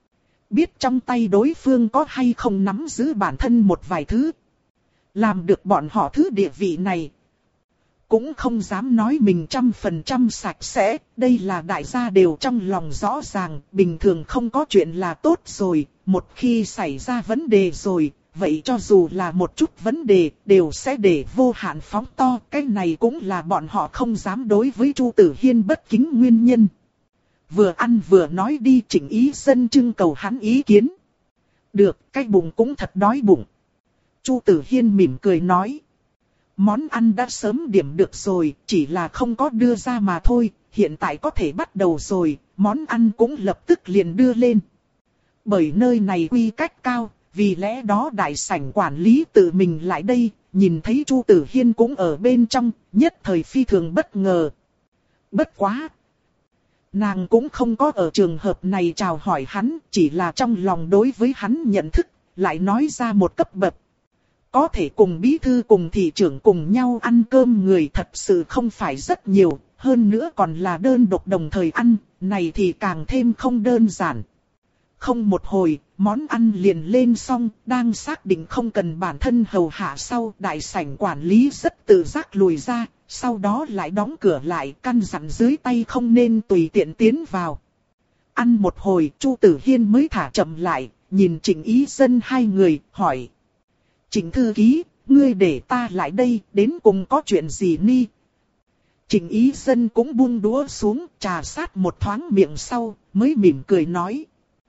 Biết trong tay đối phương có hay không nắm giữ bản thân một vài thứ. Làm được bọn họ thứ địa vị này. Cũng không dám nói mình trăm phần trăm sạch sẽ, đây là đại gia đều trong lòng rõ ràng, bình thường không có chuyện là tốt rồi, một khi xảy ra vấn đề rồi, vậy cho dù là một chút vấn đề, đều sẽ để vô hạn phóng to, cái này cũng là bọn họ không dám đối với Chu Tử Hiên bất kính nguyên nhân. Vừa ăn vừa nói đi, Trịnh Ý Dân trưng cầu hắn ý kiến. Được, cái bụng cũng thật đói bụng. Chu Tử Hiên mỉm cười nói. Món ăn đã sớm điểm được rồi, chỉ là không có đưa ra mà thôi, hiện tại có thể bắt đầu rồi, món ăn cũng lập tức liền đưa lên. Bởi nơi này quy cách cao, vì lẽ đó đại sảnh quản lý tự mình lại đây, nhìn thấy Chu Tử Hiên cũng ở bên trong, nhất thời phi thường bất ngờ. Bất quá! Nàng cũng không có ở trường hợp này chào hỏi hắn, chỉ là trong lòng đối với hắn nhận thức, lại nói ra một cấp bậc. Có thể cùng bí thư cùng thị trưởng cùng nhau ăn cơm người thật sự không phải rất nhiều, hơn nữa còn là đơn độc đồng thời ăn, này thì càng thêm không đơn giản. Không một hồi, món ăn liền lên xong, đang xác định không cần bản thân hầu hạ sau, đại sảnh quản lý rất tự giác lùi ra, sau đó lại đóng cửa lại, căn dặn dưới tay không nên tùy tiện tiến vào. Ăn một hồi, Chu Tử Hiên mới thả chậm lại, nhìn Trịnh Ý Dân hai người, hỏi. Trịnh thư ký, ngươi để ta lại đây, đến cùng có chuyện gì ni? Trịnh Ý Dân cũng buông đũa xuống, trà sát một thoáng miệng sau, mới mỉm cười nói.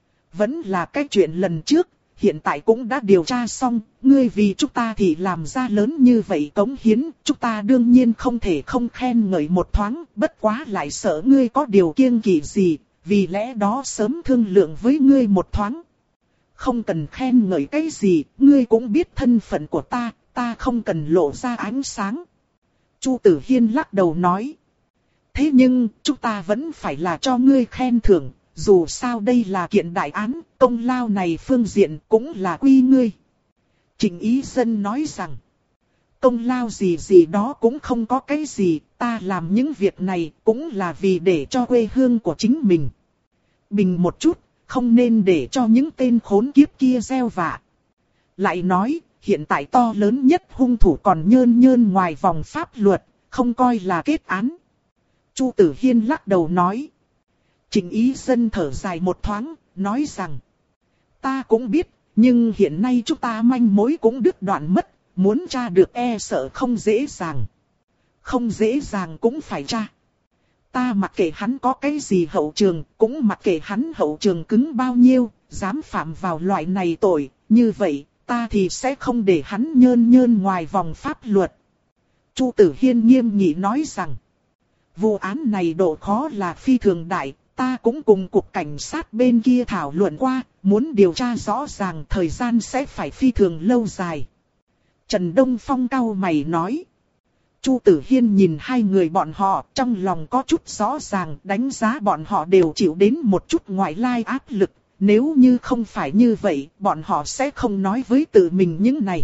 Vẫn là cái chuyện lần trước, hiện tại cũng đã điều tra xong, ngươi vì chúng ta thì làm ra lớn như vậy cống hiến, chúng ta đương nhiên không thể không khen ngợi một thoáng, bất quá lại sợ ngươi có điều kiêng kỵ gì, vì lẽ đó sớm thương lượng với ngươi một thoáng. Không cần khen ngợi cái gì, ngươi cũng biết thân phận của ta, ta không cần lộ ra ánh sáng. Chu Tử Hiên lắc đầu nói. Thế nhưng, chúng ta vẫn phải là cho ngươi khen thưởng, dù sao đây là kiện đại án, công lao này phương diện cũng là quy ngươi. Trịnh Ý Dân nói rằng, công lao gì gì đó cũng không có cái gì, ta làm những việc này cũng là vì để cho quê hương của chính mình. Bình một chút, không nên để cho những tên khốn kiếp kia gieo vạ. Lại nói, hiện tại to lớn nhất hung thủ còn nhơn nhơn ngoài vòng pháp luật, không coi là kết án. Chu Tử Hiên lắc đầu nói. Trịnh Ý Dân thở dài một thoáng, nói rằng, ta cũng biết, nhưng hiện nay chúng ta manh mối cũng đứt đoạn mất, muốn tra được e sợ không dễ dàng. Không dễ dàng cũng phải tra. Ta mặc kệ hắn có cái gì hậu trường, cũng mặc kệ hắn hậu trường cứng bao nhiêu, dám phạm vào loại này tội, như vậy, ta thì sẽ không để hắn nhơn nhơn ngoài vòng pháp luật. Chu Tử Hiên nghiêm nghị nói rằng, vụ án này độ khó là phi thường đại, ta cũng cùng cục cảnh sát bên kia thảo luận qua, muốn điều tra rõ ràng thời gian sẽ phải phi thường lâu dài. Trần Đông Phong cau mày nói. Chu Tử Hiên nhìn hai người bọn họ, trong lòng có chút rõ ràng, đánh giá bọn họ đều chịu đến một chút ngoại lai áp lực, nếu như không phải như vậy, bọn họ sẽ không nói với tự mình những này.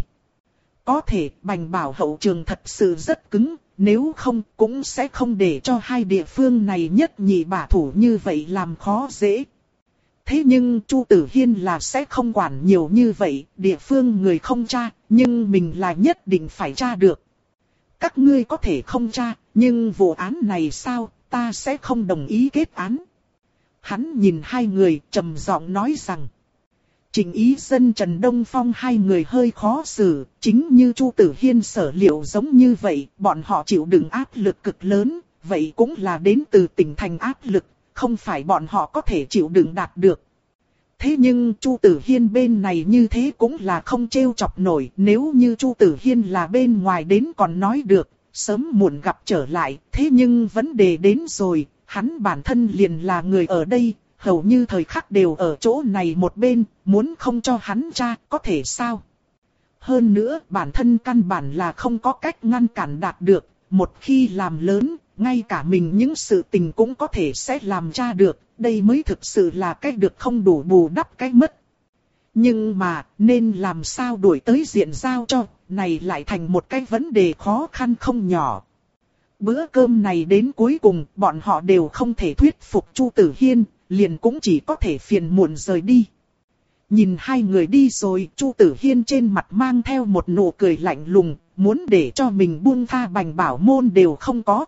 Có thể, Bành Bảo hậu trường thật sự rất cứng, nếu không cũng sẽ không để cho hai địa phương này nhất nhị bả thủ như vậy làm khó dễ. Thế nhưng Chu Tử Hiên là sẽ không quản nhiều như vậy, địa phương người không tra, nhưng mình là nhất định phải tra được. Các ngươi có thể không tra, nhưng vụ án này sao, ta sẽ không đồng ý kết án. Hắn nhìn hai người trầm giọng nói rằng. Trịnh Ý Dân Trần Đông Phong hai người hơi khó xử, chính như Chu Tử Hiên sở liệu giống như vậy, bọn họ chịu đựng áp lực cực lớn, vậy cũng là đến từ tỉnh thành áp lực, không phải bọn họ có thể chịu đựng đạt được. Thế nhưng Chu Tử Hiên bên này như thế cũng là không trêu chọc nổi, nếu như Chu Tử Hiên là bên ngoài đến còn nói được, sớm muộn gặp trở lại, thế nhưng vấn đề đến rồi, hắn bản thân liền là người ở đây, hầu như thời khắc đều ở chỗ này một bên, muốn không cho hắn tra, có thể sao? Hơn nữa, bản thân căn bản là không có cách ngăn cản đạt được, một khi làm lớn, ngay cả mình những sự tình cũng có thể sẽ làm tra được, đây mới thực sự là cái được không đủ bù đắp cái mất. Nhưng mà, nên làm sao đuổi tới diện giao cho, này lại thành một cái vấn đề khó khăn không nhỏ. Bữa cơm này đến cuối cùng, bọn họ đều không thể thuyết phục Chu Tử Hiên, liền cũng chỉ có thể phiền muộn rời đi. Nhìn hai người đi rồi, Chu Tử Hiên trên mặt mang theo một nụ cười lạnh lùng, muốn để cho mình buông tha Bành Bảo môn đều không có.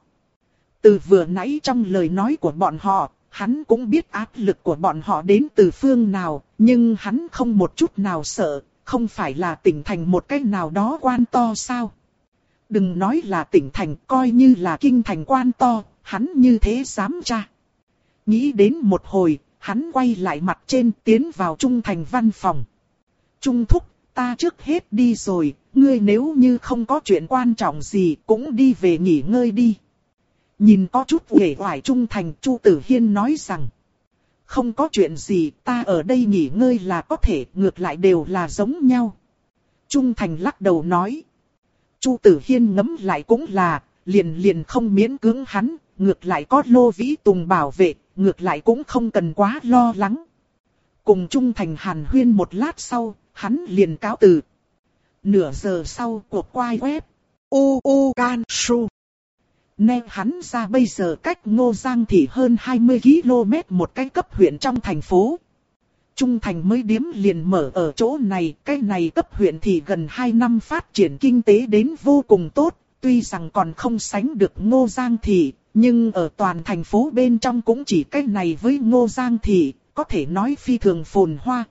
Từ vừa nãy trong lời nói của bọn họ, hắn cũng biết áp lực của bọn họ đến từ phương nào, nhưng hắn không một chút nào sợ, không phải là tỉnh thành một cái nào đó quan to sao. Đừng nói là tỉnh thành, coi như là kinh thành quan to, hắn như thế dám tra. Nghĩ đến một hồi, hắn quay lại mặt trên tiến vào Trung Thành văn phòng. Trung thúc, ta trước hết đi rồi, ngươi nếu như không có chuyện quan trọng gì cũng đi về nghỉ ngơi đi. Nhìn có chút uể oải Trung Thành, Chu Tử Hiên nói rằng. Không có chuyện gì, ta ở đây nghỉ ngơi là có thể, ngược lại đều là giống nhau. Trung Thành lắc đầu nói. Chu Tử Hiên ngẫm lại cũng là, liền liền không miễn cưỡng hắn, ngược lại có Lô Vĩ Tùng bảo vệ, ngược lại cũng không cần quá lo lắng. Cùng Trung Thành hàn huyên một lát sau, hắn liền cáo từ. Nửa giờ sau cuộc quay web. U U Can Su. Nè hắn ra bây giờ cách Ngô Giang Thị hơn hai mươi ki lô mét một cái cấp huyện trong thành phố. Trung thành mới điếm liền mở ở chỗ này, cái này cấp huyện thì gần hai năm phát triển kinh tế đến vô cùng tốt, tuy rằng còn không sánh được Ngô Giang Thị, nhưng ở toàn thành phố bên trong cũng chỉ cái này với Ngô Giang Thị, có thể nói phi thường phồn hoa.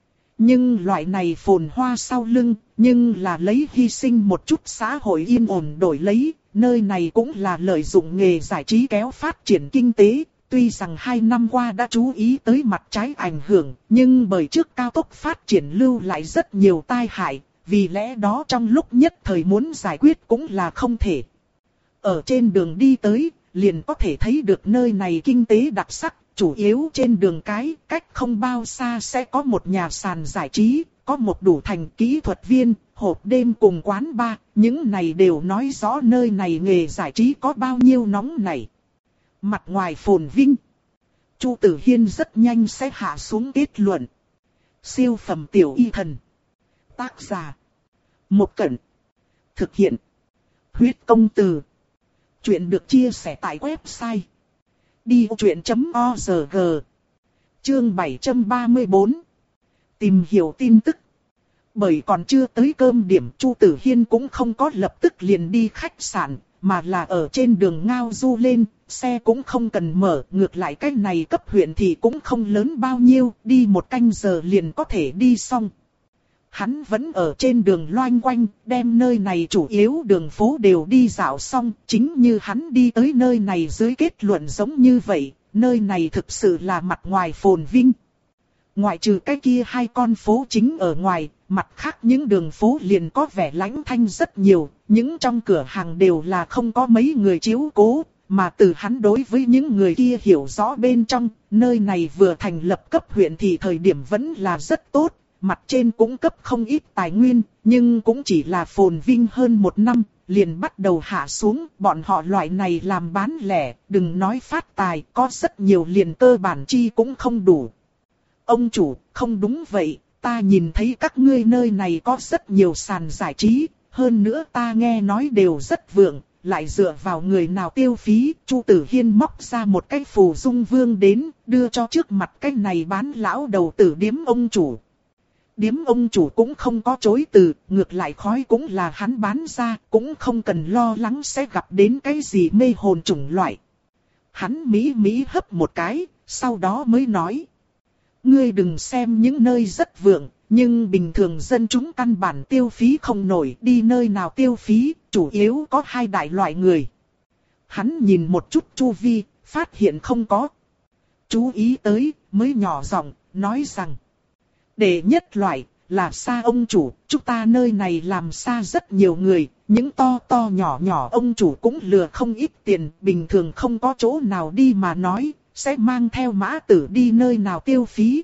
Nhưng loại này phồn hoa sau lưng, nhưng là lấy hy sinh một chút xã hội yên ổn đổi lấy, nơi này cũng là lợi dụng nghề giải trí kéo phát triển kinh tế. Tuy rằng hai năm qua đã chú ý tới mặt trái ảnh hưởng, nhưng bởi trước cao tốc phát triển lưu lại rất nhiều tai hại, vì lẽ đó trong lúc nhất thời muốn giải quyết cũng là không thể. Ở trên đường đi tới, liền có thể thấy được nơi này kinh tế đặc sắc, chủ yếu trên đường cái, cách không bao xa sẽ có một nhà sàn giải trí, có một đủ thành kỹ thuật viên, hộp đêm cùng quán bar, những này đều nói rõ nơi này nghề giải trí có bao nhiêu nóng nảy. Mặt ngoài phồn vinh, Chu Tử Hiên rất nhanh sẽ hạ xuống kết luận. Siêu phẩm tiểu y thần. Tác giả: Một Cẩn. Thực hiện: Huyết Công Từ. Chuyện được chia sẻ tại website đi vô chuyện chấm org. Chương bảy trăm ba mươi tư. Tìm hiểu tin tức. Bởi còn chưa tới cơm điểm, Chu Tử Hiên cũng không có lập tức liền đi khách sạn, mà là ở trên đường ngao du lên, xe cũng không cần mở, ngược lại cái này cấp huyện thì cũng không lớn bao nhiêu, đi một canh giờ liền có thể đi xong. Hắn vẫn ở trên đường loanh quanh, đem nơi này chủ yếu đường phố đều đi dạo xong, chính như hắn đi tới nơi này dưới kết luận giống như vậy, nơi này thực sự là mặt ngoài phồn vinh. Ngoại trừ cái kia hai con phố chính ở ngoài, mặt khác những đường phố liền có vẻ lãnh thanh rất nhiều, những trong cửa hàng đều là không có mấy người chiếu cố, mà từ hắn đối với những người kia hiểu rõ bên trong, nơi này vừa thành lập cấp huyện thì thời điểm vẫn là rất tốt, mặt trên cũng cấp không ít tài nguyên, nhưng cũng chỉ là phồn vinh hơn một năm, liền bắt đầu hạ xuống, bọn họ loại này làm bán lẻ, đừng nói phát tài, có rất nhiều liền cơ bản chi cũng không đủ. Ông chủ, không đúng vậy, ta nhìn thấy các ngươi nơi này có rất nhiều sàn giải trí, hơn nữa ta nghe nói đều rất vượng, lại dựa vào người nào tiêu phí. Chu Tử Hiên móc ra một cái phù dung vương đến, đưa cho trước mặt cái này bán lão đầu tử điếm ông chủ. Điếm ông chủ cũng không có chối từ, ngược lại khói cũng là hắn bán ra, cũng không cần lo lắng sẽ gặp đến cái gì mê hồn chủng loại. Hắn mỹ mỹ hấp một cái, sau đó mới nói. Ngươi đừng xem những nơi rất vượng, nhưng bình thường dân chúng căn bản tiêu phí không nổi, đi nơi nào tiêu phí, chủ yếu có hai đại loại người. Hắn nhìn một chút chu vi, phát hiện không có. Chú ý tới, mới nhỏ giọng nói rằng. Đệ nhất loại, là xa ông chủ, chúng ta nơi này làm xa rất nhiều người, những to to nhỏ nhỏ ông chủ cũng lừa không ít tiền, bình thường không có chỗ nào đi mà nói, sẽ mang theo mã tử đi nơi nào tiêu phí.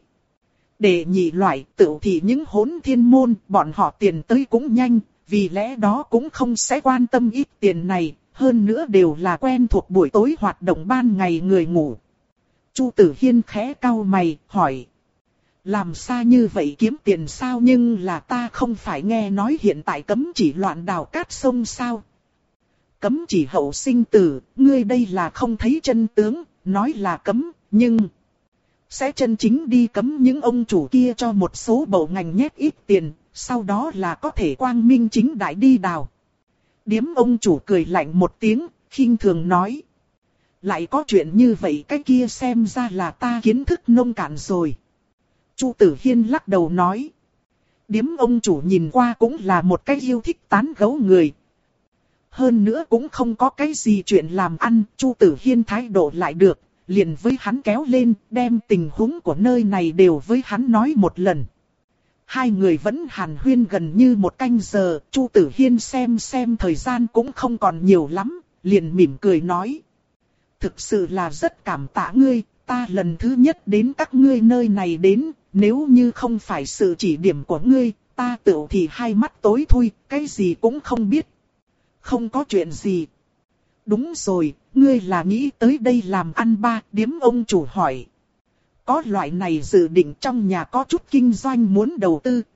Đệ nhị loại, tự thì những hỗn thiên môn, bọn họ tiền tới cũng nhanh, vì lẽ đó cũng không sẽ quan tâm ít tiền này, hơn nữa đều là quen thuộc buổi tối hoạt động ban ngày người ngủ. Chu Tử Hiên khẽ cau mày, hỏi. Làm sao như vậy kiếm tiền sao, nhưng là ta không phải nghe nói hiện tại cấm chỉ loạn đào cát sông sao. Cấm chỉ hậu sinh tử, ngươi đây là không thấy chân tướng, nói là cấm, nhưng sẽ chân chính đi cấm những ông chủ kia cho một số bộ ngành nhét ít tiền, sau đó là có thể quang minh chính đại đi đào. Điếm ông chủ cười lạnh một tiếng, khinh thường nói. Lại có chuyện như vậy, cái kia xem ra là ta kiến thức nông cạn rồi. Chu Tử Hiên lắc đầu nói. Điếm ông chủ nhìn qua cũng là một cái yêu thích tán gẫu người. Hơn nữa cũng không có cái gì chuyện làm ăn, Chu Tử Hiên thái độ lại được, liền với hắn kéo lên, đem tình huống của nơi này đều với hắn nói một lần. Hai người vẫn hàn huyên gần như một canh giờ, Chu Tử Hiên xem xem thời gian cũng không còn nhiều lắm, liền mỉm cười nói. Thực sự là rất cảm tạ ngươi, ta lần thứ nhất đến các ngươi nơi này đến, nếu như không phải sự chỉ điểm của ngươi, ta tựu thì hai mắt tối thui, cái gì cũng không biết. Không có chuyện gì. Đúng rồi, ngươi là nghĩ tới đây làm ăn ba, điếm ông chủ hỏi. Có loại này dự định, trong nhà có chút kinh doanh muốn đầu tư,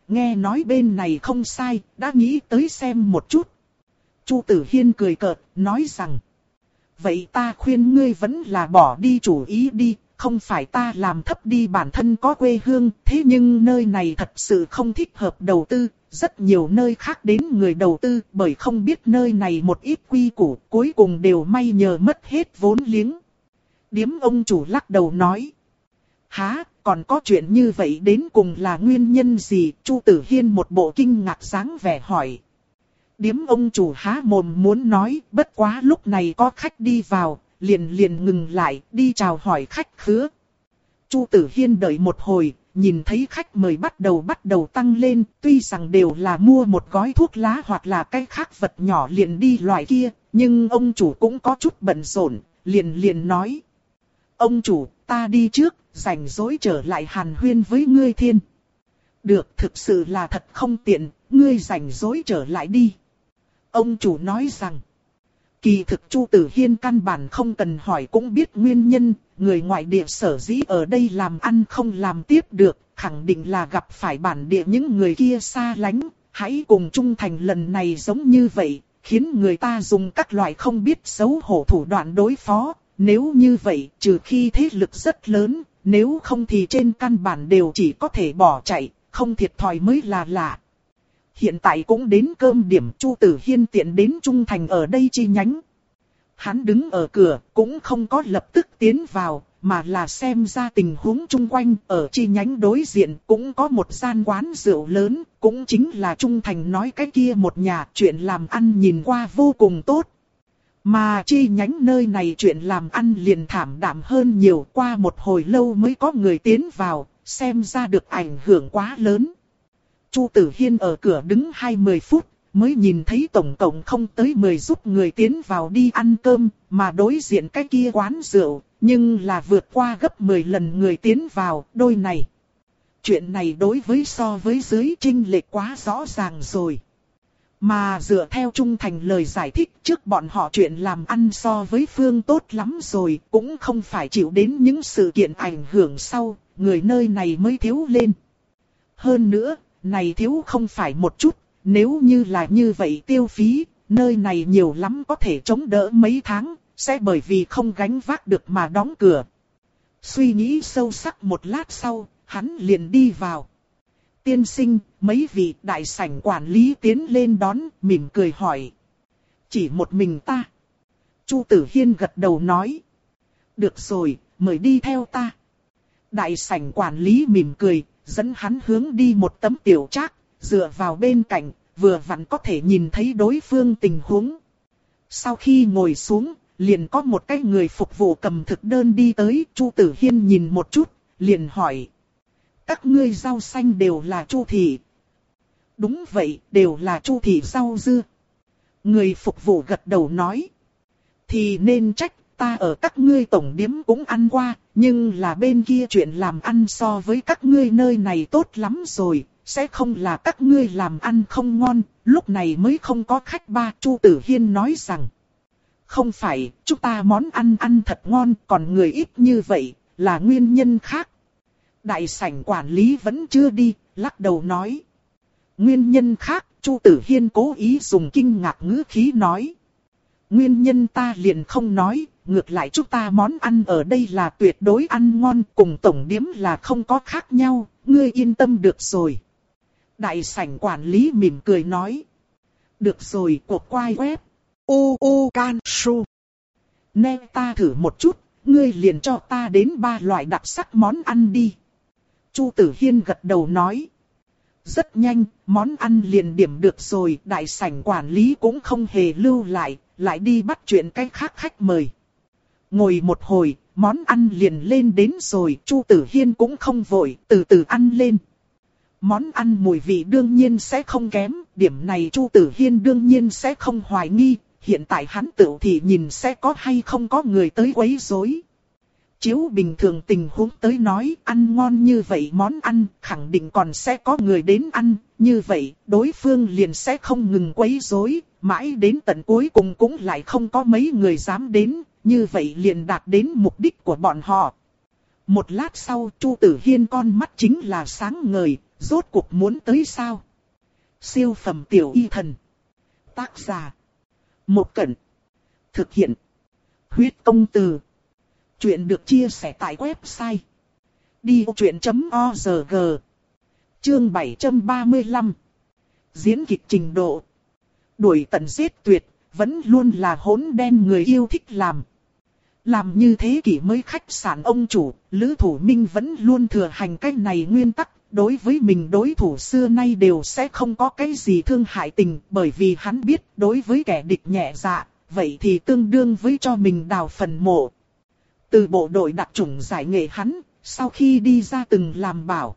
nghe nói bên này không sai, đã nghĩ tới xem một chút. Chu Tử Hiên cười cợt, nói rằng. Vậy ta khuyên ngươi vẫn là bỏ đi chủ ý đi, không phải ta làm thấp đi bản thân có quê hương, thế nhưng nơi này thật sự không thích hợp đầu tư, rất nhiều nơi khác đến người đầu tư bởi không biết nơi này một ít quy củ, cuối cùng đều may nhờ mất hết vốn liếng. Điếm ông chủ lắc đầu nói. Hả, còn có chuyện như vậy đến cùng là nguyên nhân gì? Chu Tử Hiên một bộ kinh ngạc dáng vẻ hỏi. Điếm ông chủ há mồm muốn nói, bất quá lúc này có khách đi vào, liền liền ngừng lại, đi chào hỏi khách khứa. Chu Tử Hiên đợi một hồi, nhìn thấy khách mời bắt đầu bắt đầu tăng lên, tuy rằng đều là mua một gói thuốc lá hoặc là cái khác vật nhỏ liền đi loại kia, nhưng ông chủ cũng có chút bận rộn, liền liền nói. Ông chủ, ta đi trước, rảnh rỗi trở lại hàn huyên với ngươi thiên. Được, thực sự là thật không tiện, ngươi rảnh rỗi trở lại đi. Ông chủ nói rằng, kỳ thực Chu Tử Hiên căn bản không cần hỏi cũng biết nguyên nhân, người ngoại địa sở dĩ ở đây làm ăn không làm tiếp được, khẳng định là gặp phải bản địa những người kia xa lánh, hãy cùng trung thành lần này giống như vậy, khiến người ta dùng các loại không biết xấu hổ thủ đoạn đối phó, nếu như vậy trừ khi thế lực rất lớn, nếu không thì trên căn bản đều chỉ có thể bỏ chạy, không thiệt thòi mới là lạ. Hiện tại cũng đến cơm điểm, Chu Tử Hiên tiện đến Trung Thành ở đây chi nhánh. Hắn đứng ở cửa, cũng không có lập tức tiến vào, mà là xem ra tình huống chung quanh. Ở chi nhánh đối diện cũng có một gian quán rượu lớn, cũng chính là Trung Thành nói cái kia một nhà, chuyện làm ăn nhìn qua vô cùng tốt. Mà chi nhánh nơi này chuyện làm ăn liền thảm đạm hơn nhiều, qua một hồi lâu mới có người tiến vào, xem ra được ảnh hưởng quá lớn. Chu Tử Hiên ở cửa đứng hai mươi phút, mới nhìn thấy tổng cộng không tới mười giúp người tiến vào đi ăn cơm, mà đối diện cái kia quán rượu, nhưng là vượt qua gấp mười lần người tiến vào, đôi này. Chuyện này đối với so với dưới chênh lệch quá rõ ràng rồi. Mà dựa theo Trung Thành lời giải thích trước bọn họ chuyện làm ăn so với Phương tốt lắm rồi, cũng không phải chịu đến những sự kiện ảnh hưởng sau, người nơi này mới thiếu lên. Hơn nữa, này thiếu không phải một chút, nếu như là như vậy tiêu phí, nơi này nhiều lắm có thể chống đỡ mấy tháng, sẽ bởi vì không gánh vác được mà đóng cửa. Suy nghĩ sâu sắc một lát sau, hắn liền đi vào. Tiên sinh, mấy vị đại sảnh quản lý tiến lên đón, mỉm cười hỏi. Chỉ một mình ta. Chu Tử Hiên gật đầu nói. Được rồi, mời đi theo ta. Đại sảnh quản lý mỉm cười, dẫn hắn hướng đi một tấm tiểu trác, dựa vào bên cạnh, vừa vặn có thể nhìn thấy đối phương tình huống. Sau khi ngồi xuống, liền có một cái người phục vụ cầm thực đơn đi tới, Chu Tử Hiên nhìn một chút, liền hỏi. Các ngươi rau xanh đều là Chu thị. Đúng vậy, đều là Chu thị rau dưa. Người phục vụ gật đầu nói. Thì nên trách, ta ở các ngươi tổng điếm cũng ăn qua, nhưng là bên kia chuyện làm ăn so với các ngươi nơi này tốt lắm rồi, sẽ không là các ngươi làm ăn không ngon, lúc này mới không có khách ba. Chu Tử Hiên nói rằng. Không phải, chúng ta món ăn ăn thật ngon, còn người ít như vậy, là nguyên nhân khác. Đại sảnh quản lý vẫn chưa đi, lắc đầu nói. Nguyên nhân khác, Chu Tử Hiên cố ý dùng kinh ngạc ngữ khí nói. Nguyên nhân ta liền không nói, ngược lại chúng ta món ăn ở đây là tuyệt đối ăn ngon, cùng tổng điếm là không có khác nhau, ngươi yên tâm được rồi. Đại sảnh quản lý mỉm cười nói. Được rồi, cuộc quay web. U U Can Su. Nè ta thử một chút, ngươi liền cho ta đến ba loại đặc sắc món ăn đi. Chu Tử Hiên gật đầu nói. Rất nhanh, món ăn liền điểm được rồi, đại sảnh quản lý cũng không hề lưu lại, lại đi bắt chuyện cái khác khách mời. Ngồi một hồi, món ăn liền lên đến rồi, Chu Tử Hiên cũng không vội, từ từ ăn lên. Món ăn mùi vị đương nhiên sẽ không kém, điểm này Chu Tử Hiên đương nhiên sẽ không hoài nghi, hiện tại hắn tự thì nhìn sẽ có hay không có người tới quấy rối. Chiếu bình thường tình huống tới nói, ăn ngon như vậy món ăn, khẳng định còn sẽ có người đến ăn, như vậy, đối phương liền sẽ không ngừng quấy rối, mãi đến tận cuối cùng cũng lại không có mấy người dám đến, như vậy liền đạt đến mục đích của bọn họ. Một lát sau Chu Tử Hiên con mắt chính là sáng ngời, rốt cuộc muốn tới sao? Siêu phẩm tiểu y thần. Tác giả. Một Cẩn. Thực hiện. Huyết công từ. Chuyện được chia sẻ tại website. đi ô chuyện chấm o rờ giê. Chương bảy trăm ba mươi lăm. Diễn kịch trình độ. Đuổi tận giết tuyệt, vẫn luôn là hỗn đen người yêu thích làm. Làm như thế kỷ mới khách sạn ông chủ, Lữ Thủ Minh vẫn luôn thừa hành cái này nguyên tắc. Đối với mình đối thủ xưa nay đều sẽ không có cái gì thương hại tình, bởi vì hắn biết đối với kẻ địch nhẹ dạ, vậy thì tương đương với cho mình đào phần mộ. Từ bộ đội đặc chủng giải nghệ hắn, sau khi đi ra từng làm bảo.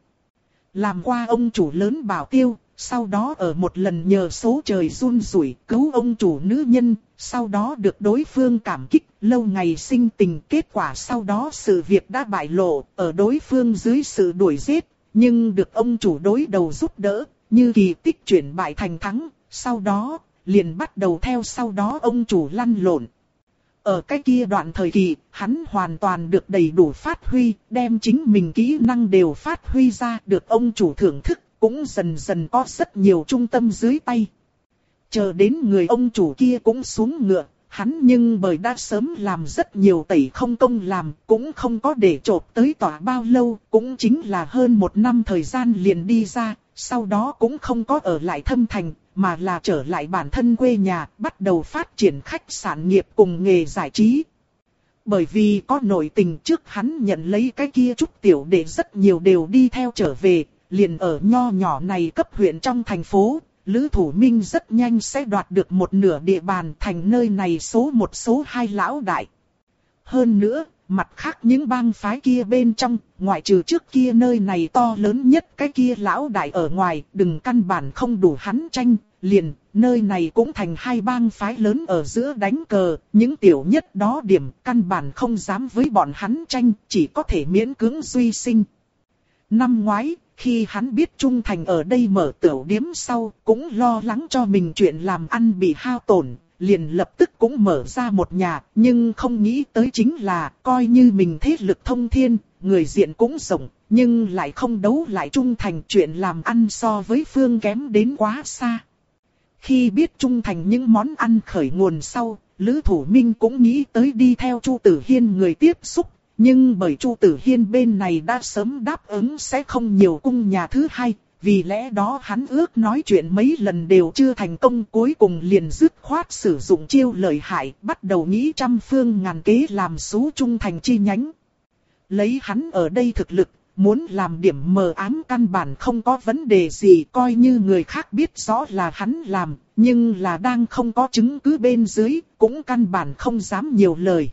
Làm qua ông chủ lớn bảo tiêu, sau đó ở một lần nhờ số trời run rủi cứu ông chủ nữ nhân, sau đó được đối phương cảm kích, lâu ngày sinh tình. Kết quả sau đó sự việc đã bại lộ, ở đối phương dưới sự đuổi giết. Nhưng được ông chủ đối đầu giúp đỡ, như kỳ tích chuyển bại thành thắng, sau đó, liền bắt đầu theo sau đó ông chủ lăn lộn. Ở cái kia đoạn thời kỳ, hắn hoàn toàn được đầy đủ phát huy, đem chính mình kỹ năng đều phát huy ra, được ông chủ thưởng thức, cũng dần dần có rất nhiều trung tâm dưới tay. Chờ đến người ông chủ kia cũng xuống ngựa. Hắn nhưng bởi đã sớm làm rất nhiều tẩy không công làm, cũng không có để chộp tới tòa bao lâu, cũng chính là hơn một năm thời gian liền đi ra, sau đó cũng không có ở lại Thâm Thành, mà là trở lại bản thân quê nhà, bắt đầu phát triển khách sạn nghiệp cùng nghề giải trí. Bởi vì có nội tình trước hắn nhận lấy cái kia chút tiểu để rất nhiều đều đi theo trở về, liền ở nho nhỏ này cấp huyện trong thành phố. Lữ Thủ Minh rất nhanh sẽ đoạt được một nửa địa bàn thành nơi này số một số hai lão đại. Hơn nữa, mặt khác những bang phái kia bên trong, ngoại trừ trước kia nơi này to lớn nhất cái kia lão đại ở ngoài, đừng căn bản không đủ hắn tranh, liền, nơi này cũng thành hai bang phái lớn ở giữa đánh cờ, những tiểu nhất đó điểm căn bản không dám với bọn hắn tranh, chỉ có thể miễn cưỡng duy sinh. Năm ngoái, khi hắn biết Trung Thành ở đây mở tiểu điếm sau, cũng lo lắng cho mình chuyện làm ăn bị hao tổn, liền lập tức cũng mở ra một nhà, nhưng không nghĩ tới chính là, coi như mình thế lực thông thiên, người diện cũng rộng, nhưng lại không đấu lại Trung Thành, chuyện làm ăn so với Phương kém đến quá xa. Khi biết Trung Thành những món ăn khởi nguồn sau, Lữ Thủ Minh cũng nghĩ tới đi theo Chu Tử Hiên người tiếp xúc. Nhưng bởi Chu Tử Hiên bên này đã sớm đáp ứng sẽ không nhiều cung nhà thứ hai, vì lẽ đó hắn ước nói chuyện mấy lần đều chưa thành công, cuối cùng liền dứt khoát sử dụng chiêu lợi hại, bắt đầu nghĩ trăm phương ngàn kế làm xú Trung Thành chi nhánh. Lấy hắn ở đây thực lực, muốn làm điểm mờ ám căn bản không có vấn đề gì, coi như người khác biết rõ là hắn làm, nhưng là đang không có chứng cứ bên dưới, cũng căn bản không dám nhiều lời.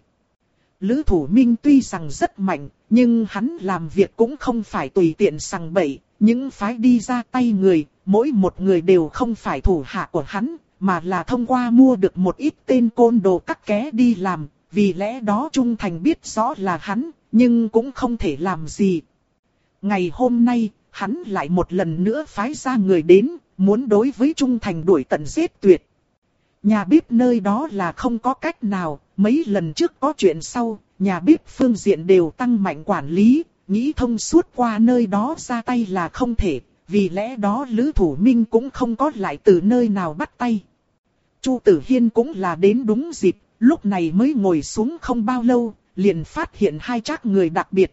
Lữ Thủ Minh tuy rằng rất mạnh, nhưng hắn làm việc cũng không phải tùy tiện sằng bậy, những phái đi ra tay người, mỗi một người đều không phải thủ hạ của hắn, mà là thông qua mua được một ít tên côn đồ cắt ké đi làm, vì lẽ đó Trung Thành biết rõ là hắn, nhưng cũng không thể làm gì. Ngày hôm nay, hắn lại một lần nữa phái ra người đến, muốn đối với Trung Thành đuổi tận giết tuyệt. Nhà bếp nơi đó là không có cách nào, mấy lần trước có chuyện sau, nhà bếp phương diện đều tăng mạnh quản lý, nghĩ thông suốt qua nơi đó ra tay là không thể, vì lẽ đó Lữ Thủ Minh cũng không có lại từ nơi nào bắt tay. Chu Tử Hiên cũng là đến đúng dịp, lúc này mới ngồi xuống không bao lâu, liền phát hiện hai trác người đặc biệt.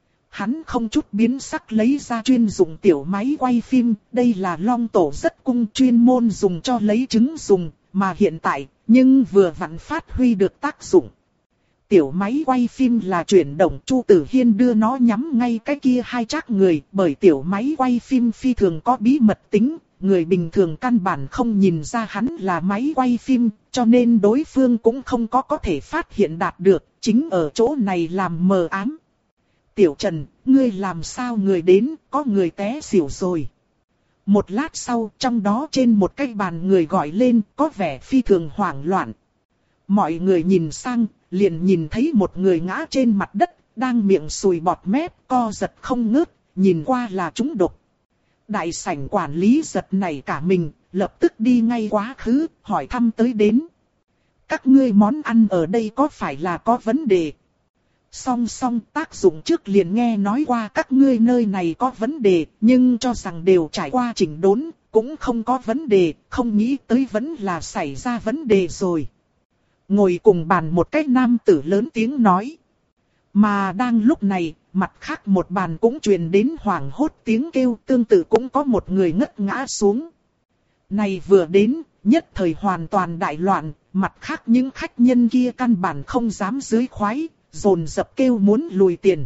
Hắn không chút biến sắc lấy ra chuyên dụng tiểu máy quay phim, đây là Long Tổ rất cung chuyên môn dùng cho lấy trứng dùng. Mà hiện tại, nhưng vừa vặn phát huy được tác dụng. Tiểu máy quay phim là chuyển động, Chu Tử Hiên đưa nó nhắm ngay cái kia hai trác người, bởi tiểu máy quay phim phi thường có bí mật tính, người bình thường căn bản không nhìn ra hắn là máy quay phim, cho nên đối phương cũng không có có thể phát hiện đạt được, chính ở chỗ này làm mờ ám. Tiểu Trần, ngươi làm sao người đến, có người té xỉu rồi. Một lát sau, trong đó trên một cái bàn người gọi lên, có vẻ phi thường hoảng loạn. Mọi người nhìn sang, liền nhìn thấy một người ngã trên mặt đất, đang miệng sùi bọt mép, co giật không ngớt, nhìn qua là trúng độc. Đại sảnh quản lý giật nảy cả mình, lập tức đi ngay quá khứ, hỏi thăm tới đến. Các ngươi món ăn ở đây có phải là có vấn đề? Song song tác dụng trước liền nghe nói qua các ngươi nơi này có vấn đề, nhưng cho rằng đều trải qua chỉnh đốn, cũng không có vấn đề, không nghĩ tới vẫn là xảy ra vấn đề rồi. Ngồi cùng bàn một cái nam tử lớn tiếng nói. Mà đang lúc này, mặt khác một bàn cũng truyền đến hoảng hốt tiếng kêu, tương tự cũng có một người ngất ngã xuống. Này vừa đến, nhất thời hoàn toàn đại loạn, mặt khác những khách nhân kia căn bản không dám dưới khoái, dồn dập kêu muốn lùi tiền.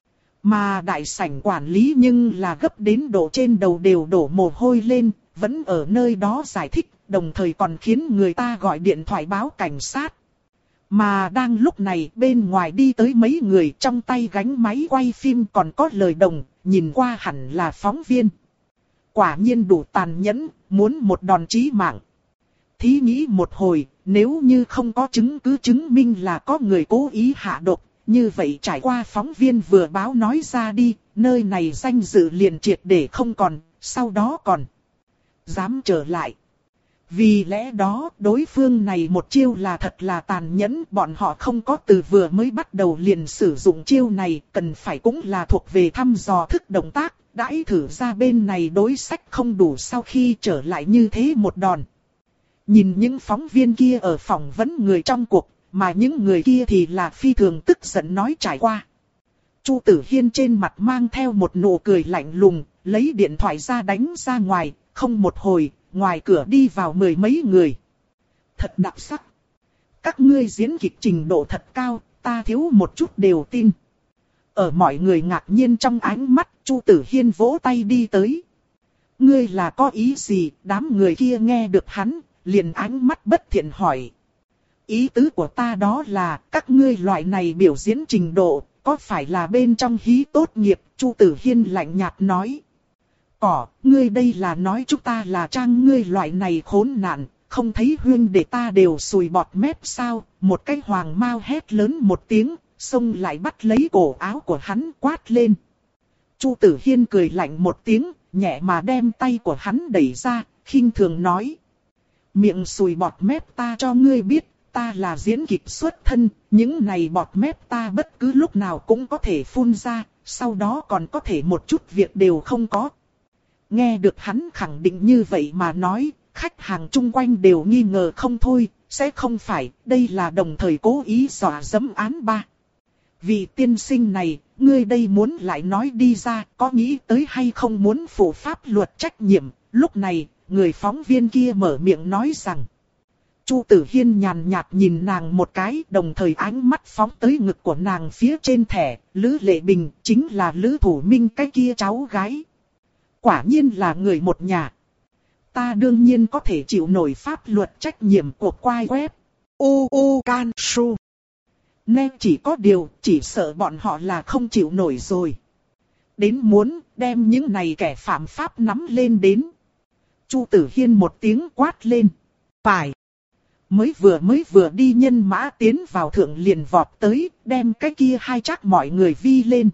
Mà đại sảnh quản lý nhưng là gấp đến độ trên đầu đều đổ mồ hôi lên, vẫn ở nơi đó giải thích, đồng thời còn khiến người ta gọi điện thoại báo cảnh sát. Mà đang lúc này bên ngoài đi tới mấy người trong tay gánh máy quay phim còn có lời đồng, nhìn qua hẳn là phóng viên. Quả nhiên đủ tàn nhẫn, muốn một đòn chí mạng. Thí nghĩ một hồi, nếu như không có chứng cứ chứng minh là có người cố ý hạ độc, như vậy trải qua phóng viên vừa báo nói ra đi, nơi này danh dự liền triệt để không còn, sau đó còn dám trở lại. Vì lẽ đó, đối phương này một chiêu là thật là tàn nhẫn, bọn họ không có từ vừa mới bắt đầu liền sử dụng chiêu này, cần phải cũng là thuộc về thăm dò thức động tác, đãi thử ra bên này đối sách không đủ sau khi trở lại như thế một đòn. Nhìn những phóng viên kia ở phỏng vấn người trong cuộc, mà những người kia thì là phi thường tức giận nói trải qua. Chu Tử Hiên trên mặt mang theo một nụ cười lạnh lùng, lấy điện thoại ra đánh ra ngoài, không một hồi, ngoài cửa đi vào mười mấy người. Thật đặc sắc. Các ngươi diễn kịch trình độ thật cao, ta thiếu một chút đều tin. Ở mọi người ngạc nhiên trong ánh mắt, Chu Tử Hiên vỗ tay đi tới. Ngươi là có ý gì? Đám người kia nghe được hắn, liền ánh mắt bất thiện hỏi. Ý tứ của ta đó là, các ngươi loại này biểu diễn trình độ, có phải là bên trong hí tốt nghiệp? Chu Tử Hiên lạnh nhạt nói. Cỏ, ngươi đây là nói chúng ta là trang ngươi loại này khốn nạn, không thấy huyên để ta đều sùi bọt mép sao? Một cái hoàng mao hét lớn một tiếng, xông lại bắt lấy cổ áo của hắn quát lên. Chu Tử Hiên cười lạnh một tiếng, nhẹ mà đem tay của hắn đẩy ra, khinh thường nói. Miệng sùi bọt mép ta cho ngươi biết, ta là diễn kịch xuất thân, những này bọt mép ta bất cứ lúc nào cũng có thể phun ra, sau đó còn có thể một chút việc đều không có. Nghe được hắn khẳng định như vậy mà nói, khách hàng chung quanh đều nghi ngờ không thôi, sẽ không phải, đây là đồng thời cố ý dọa dẫm án ba. Vị tiên sinh này, ngươi đây muốn lại nói đi ra, có nghĩ tới hay không muốn phụ pháp luật trách nhiệm, lúc này, người phóng viên kia mở miệng nói rằng. Chu Tử Hiên nhàn nhạt nhìn nàng một cái, đồng thời ánh mắt phóng tới ngực của nàng phía trên thẻ, Lữ Lệ Bình, chính là Lữ Thủ Minh cái kia cháu gái. Quả nhiên là người một nhà. Ta đương nhiên có thể chịu nổi pháp luật trách nhiệm của quai web. U U Can Su. Nên chỉ có điều, chỉ sợ bọn họ là không chịu nổi rồi. Đến muốn đem những này kẻ phạm pháp nắm lên đến. Chu Tử Hiên một tiếng quát lên. Phải. Mới vừa mới vừa đi nhân mã tiến vào thượng liền vọt tới, đem cái kia hai chắc mọi người vi lên.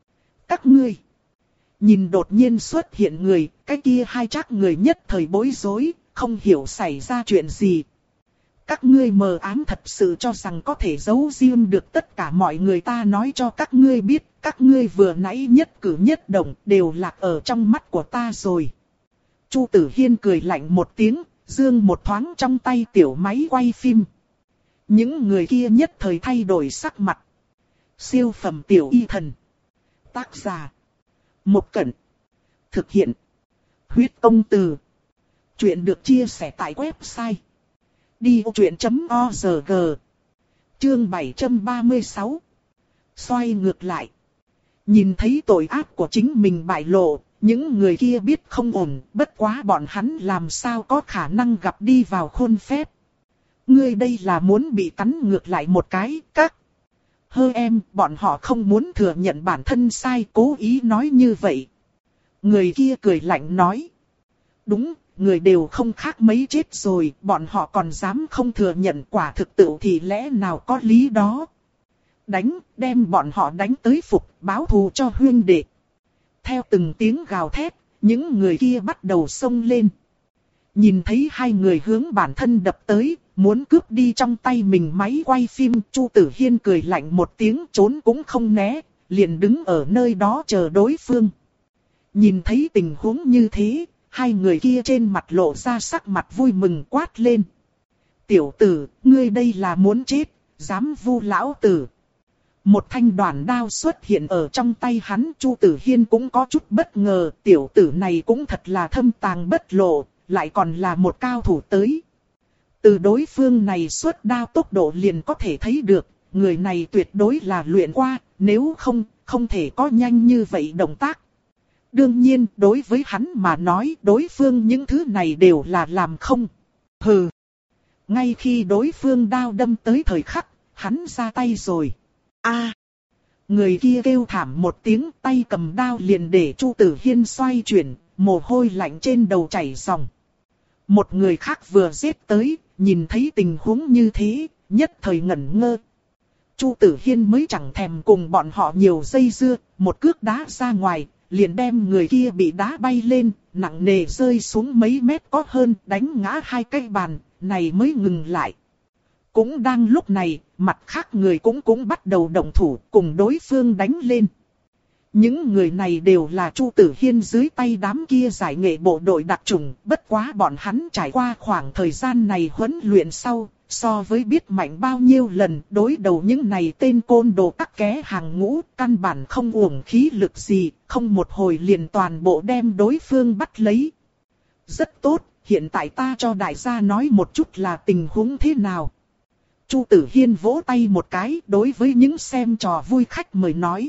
Các ngươi. Nhìn đột nhiên xuất hiện người, cái kia hai chắc người nhất thời bối rối, không hiểu xảy ra chuyện gì. Các ngươi mờ ám thật sự cho rằng có thể giấu riêng được tất cả mọi người, ta nói cho các ngươi biết, các ngươi vừa nãy nhất cử nhất động đều lạc ở trong mắt của ta rồi. Chu Tử Hiên cười lạnh một tiếng, dương một thoáng trong tay tiểu máy quay phim. Những người kia nhất thời thay đổi sắc mặt. Siêu phẩm tiểu y thần. Tác giả. Một Cẩn. Thực hiện. Huyết Công Từ. Chuyện được chia sẻ tại website đi vô chuyện chấm org. Chương bảy trăm ba mươi sáu. Xoay ngược lại. Nhìn thấy tội ác của chính mình bại lộ, những người kia biết không ổn, bất quá bọn hắn làm sao có khả năng gặp đi vào khuôn phép. Ngươi đây là muốn bị cắn ngược lại một cái, các. Hơ em, bọn họ không muốn thừa nhận bản thân sai, cố ý nói như vậy. Người kia cười lạnh nói. Đúng, người đều không khác mấy chết rồi, bọn họ còn dám không thừa nhận, quả thực tự thì lẽ nào có lý đó. Đánh, đem bọn họ đánh tới phục, báo thù cho huynh đệ. Theo từng tiếng gào thét, những người kia bắt đầu xông lên. Nhìn thấy hai người hướng bản thân đập tới, muốn cướp đi trong tay mình máy quay phim. Chu Tử Hiên cười lạnh một tiếng, trốn cũng không né, liền đứng ở nơi đó chờ đối phương. Nhìn thấy tình huống như thế, hai người kia trên mặt lộ ra sắc mặt vui mừng quát lên. Tiểu tử, ngươi đây là muốn chết, dám vu lão tử. Một thanh đoàn đao xuất hiện ở trong tay hắn. Chu Tử Hiên cũng có chút bất ngờ, tiểu tử này cũng thật là thâm tàng bất lộ, lại còn là một cao thủ tới. Từ đối phương này xuất đao tốc độ liền có thể thấy được, người này tuyệt đối là luyện qua, nếu không, không thể có nhanh như vậy động tác. Đương nhiên, đối với hắn mà nói, đối phương những thứ này đều là làm không. Hừ. Ngay khi đối phương đao đâm tới thời khắc, hắn ra tay rồi. A! Người kia kêu thảm một tiếng, tay cầm đao liền để Chu Tử Hiên xoay chuyển, mồ hôi lạnh trên đầu chảy ròng. Một người khác vừa giết tới, nhìn thấy tình huống như thế, nhất thời ngẩn ngơ. Chu Tử Hiên mới chẳng thèm cùng bọn họ nhiều dây dưa, một cước đá ra ngoài, liền đem người kia bị đá bay lên, nặng nề rơi xuống mấy mét có hơn, đánh ngã hai cái bàn, này mới ngừng lại. Cũng đang lúc này, mặt khác người cũng cũng bắt đầu động thủ, cùng đối phương đánh lên. Những người này đều là Chu Tử Hiên dưới tay đám kia giải nghệ bộ đội đặc chủng, bất quá bọn hắn trải qua khoảng thời gian này huấn luyện sau, so với biết mạnh bao nhiêu lần, đối đầu những này tên côn đồ tắc ké hàng ngũ, căn bản không uổng khí lực gì, không một hồi liền toàn bộ đem đối phương bắt lấy. Rất tốt, hiện tại ta cho đại gia nói một chút là tình huống thế nào. Chu Tử Hiên vỗ tay một cái, đối với những xem trò vui khách mời nói.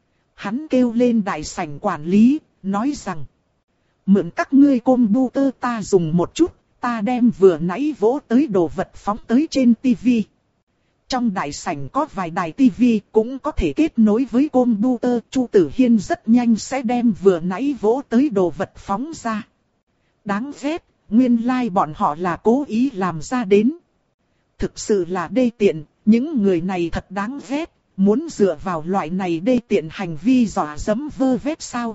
Hắn kêu lên đại sảnh quản lý, nói rằng: mượn các ngươi computer ta dùng một chút, ta đem vừa nãy vỗ tới đồ vật phóng tới trên tivi. Trong đại sảnh có vài đài tivi cũng có thể kết nối với computer. Chu Tử Hiên rất nhanh sẽ đem vừa nãy vỗ tới đồ vật phóng ra. Đáng ghét, nguyên lai like bọn họ là cố ý làm ra đến. Thực sự là đê tiện, những người này thật đáng ghét, muốn dựa vào loại này đê tiện hành vi dọa dẫm vơ vét sao.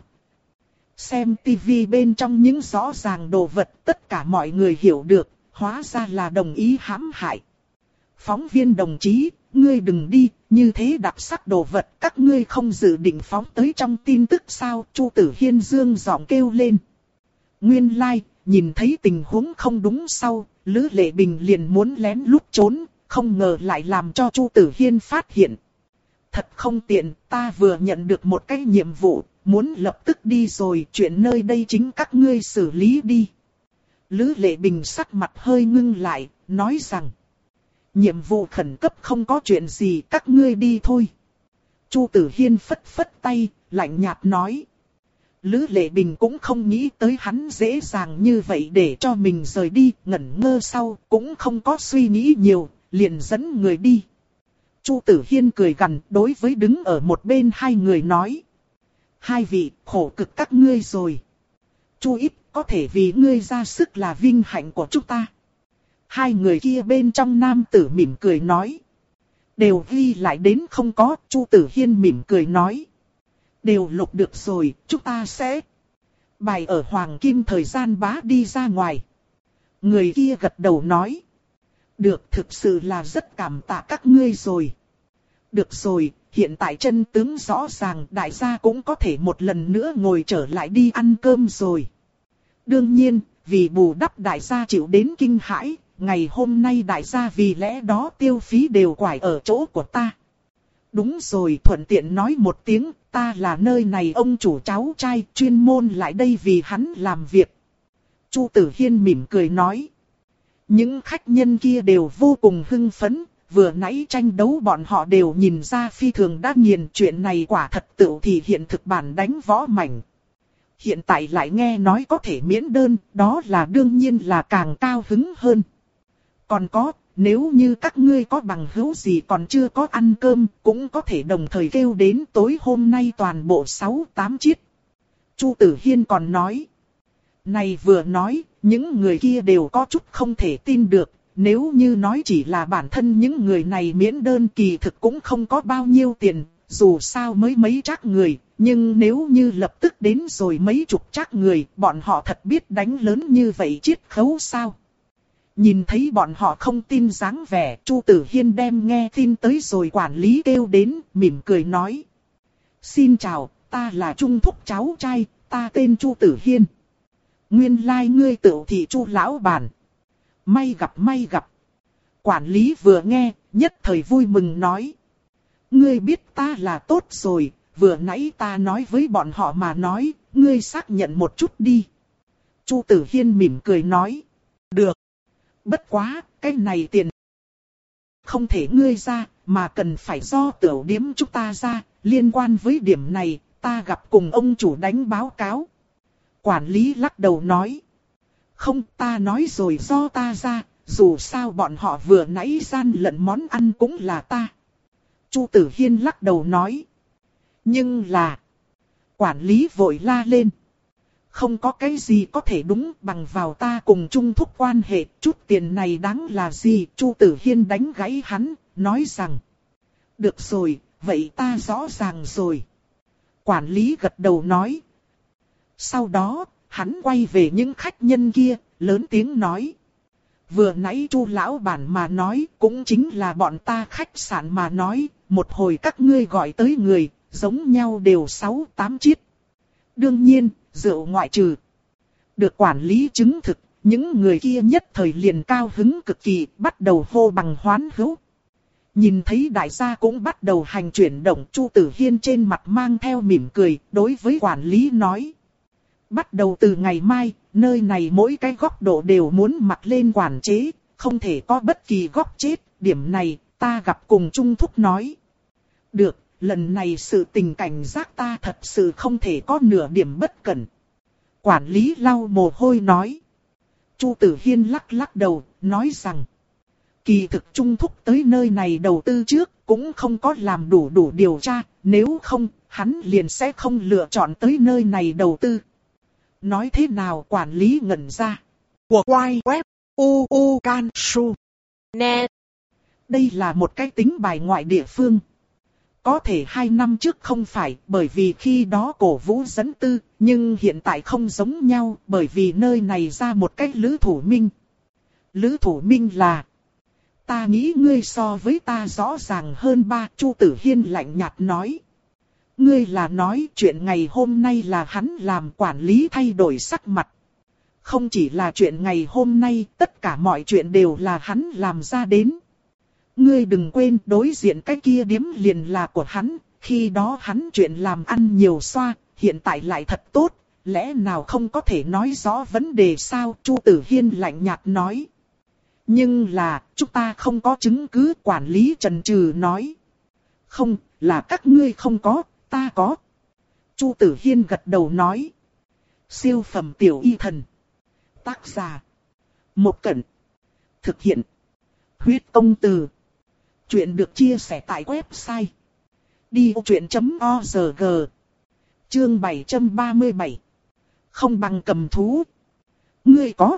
Xem tivi bên trong những rõ ràng đồ vật, tất cả mọi người hiểu được, hóa ra là đồng ý hãm hại. Phóng viên đồng chí, ngươi đừng đi, như thế đặc sắc đồ vật các ngươi không dự định phóng tới trong tin tức sao? Chu Tử Hiên dương giọng kêu lên. Nguyên lai, like, nhìn thấy tình huống không đúng sau, Lữ Lệ Bình liền muốn lén lút trốn, không ngờ lại làm cho Chu Tử Hiên phát hiện. Thật không tiện, ta vừa nhận được một cái nhiệm vụ, muốn lập tức đi rồi, chuyện nơi đây chính các ngươi xử lý đi. Lữ Lệ Bình sắc mặt hơi ngưng lại, nói rằng: nhiệm vụ khẩn cấp không có chuyện gì, các ngươi đi thôi. Chu Tử Hiên phất phất tay, lạnh nhạt nói. Lữ Lệ Bình cũng không nghĩ tới hắn dễ dàng như vậy để cho mình rời đi, ngẩn ngơ sau, cũng không có suy nghĩ nhiều, liền dẫn người đi. Chu Tử Hiên cười gằn đối với đứng ở một bên hai người nói. Hai vị, khổ cực các ngươi rồi. Chu ít, có thể vì ngươi ra sức là vinh hạnh của chúng ta. Hai người kia bên trong nam tử mỉm cười nói. Đều ghi lại đến không có, Chu Tử Hiên mỉm cười nói. Đều lục được rồi, chúng ta sẽ bài ở Hoàng Kim thời gian bá đi ra ngoài. Người kia gật đầu nói. Được, thực sự là rất cảm tạ các ngươi rồi. Được rồi, hiện tại chân tướng rõ ràng, đại gia cũng có thể một lần nữa ngồi trở lại đi ăn cơm rồi. Đương nhiên, vì bù đắp đại gia chịu đến kinh hãi, ngày hôm nay đại gia vì lẽ đó tiêu phí đều quải ở chỗ của ta. Đúng rồi, thuận tiện nói một tiếng, ta là nơi này ông chủ cháu trai, chuyên môn lại đây vì hắn làm việc. Chu Tử Hiên mỉm cười nói. Những khách nhân kia đều vô cùng hưng phấn, vừa nãy tranh đấu bọn họ đều nhìn ra phi thường đã nghiền, chuyện này quả thật tựu thì hiện thực bản đánh võ mảnh. Hiện tại lại nghe nói có thể miễn đơn, đó là đương nhiên là càng cao hứng hơn. Còn có, nếu như các ngươi có bằng hữu gì còn chưa có ăn cơm, cũng có thể đồng thời kêu đến tối hôm nay toàn bộ sáu tám chiếc. Chu Tử Hiên còn nói. Này vừa nói, những người kia đều có chút không thể tin được, nếu như nói chỉ là bản thân những người này miễn đơn kỳ thực cũng không có bao nhiêu tiền, dù sao mới mấy trác người, nhưng nếu như lập tức đến rồi mấy chục trác người, bọn họ thật biết đánh lớn như vậy chiết khấu sao. Nhìn thấy bọn họ không tin dáng vẻ, Chu Tử Hiên đem nghe tin tới rồi quản lý kêu đến, mỉm cười nói. Xin chào, ta là Trung Thúc cháu trai, ta tên Chu Tử Hiên. Nguyên lai like ngươi tựu thị Chu lão bản. May gặp may gặp. Quản lý vừa nghe, nhất thời vui mừng nói. Ngươi biết ta là tốt rồi, vừa nãy ta nói với bọn họ mà nói, ngươi xác nhận một chút đi. Chu Tử Hiên mỉm cười nói. Được. Bất quá, cái này tiền không thể ngươi ra, mà cần phải do tiểu điếm chúng ta ra. Liên quan với điểm này, ta gặp cùng ông chủ đánh báo cáo. Quản lý lắc đầu nói. Không, ta nói rồi do ta ra, dù sao bọn họ vừa nãy gian lận món ăn cũng là ta. Chu Tử Hiên lắc đầu nói. Nhưng là... Quản lý vội la lên. Không có cái gì có thể đúng bằng vào ta cùng Trung Thúc quan hệ, chút tiền này đáng là gì? Chu Tử Hiên đánh gãy hắn, nói rằng. Được rồi, vậy ta rõ ràng rồi. Quản lý gật đầu nói. Sau đó, hắn quay về những khách nhân kia, lớn tiếng nói. Vừa nãy Chu lão bản mà nói, cũng chính là bọn ta khách sạn mà nói, một hồi các ngươi gọi tới người, giống nhau đều sáu tám chiếc. Đương nhiên, rượu ngoại trừ. Được quản lý chứng thực, những người kia nhất thời liền cao hứng cực kỳ, bắt đầu hô bằng hoán hữu. Nhìn thấy đại gia cũng bắt đầu hành chuyển động, Chu Tử Hiên trên mặt mang theo mỉm cười, đối với quản lý nói. Bắt đầu từ ngày mai, nơi này mỗi cái góc độ đều muốn mặc lên quản chế, không thể có bất kỳ góc chết, điểm này ta gặp cùng Trung Thúc nói. Được, lần này sự tình cảnh giác ta thật sự không thể có nửa điểm bất cẩn. Quản lý lau mồ hôi nói. Chu Tử Hiên lắc lắc đầu, nói rằng. Kỳ thực Trung Thúc tới nơi này đầu tư trước, cũng không có làm đủ đủ điều tra, nếu không, hắn liền sẽ không lựa chọn tới nơi này đầu tư. Nói thế nào quản lý ngẩn ra. Của quay web, u u can su net. Đây là một cái tính bài ngoại địa phương. Có thể hai năm trước không phải, bởi vì khi đó cổ vũ dẫn tư, nhưng hiện tại không giống nhau, bởi vì nơi này ra một cái Lữ Thủ Minh. Lữ Thủ Minh là... Ta nghĩ ngươi so với ta rõ ràng hơn ba, Chu Tử Hiên lạnh nhạt nói. Ngươi là nói chuyện ngày hôm nay là hắn làm, quản lý thay đổi sắc mặt. Không chỉ là chuyện ngày hôm nay, tất cả mọi chuyện đều là hắn làm ra đến. Ngươi đừng quên đối diện cái kia điếm liền là của hắn, khi đó hắn chuyện làm ăn nhiều xoa, hiện tại lại thật tốt, lẽ nào không có thể nói rõ vấn đề sao? Chu Tử Hiên lạnh nhạt nói. Nhưng là, chúng ta không có chứng cứ, quản lý chần chừ nói. Không, là các ngươi không có, ta có. Chu Tử Hiên gật đầu nói. Siêu phẩm tiểu y thần. Tác giả. Một Cẩn. Thực hiện. Huyết Công Từ. Chuyện được chia sẻ tại website. đi vô chuyện chấm org. Chương bảy trăm ba mươi bảy. Không bằng cầm thú. Ngươi có.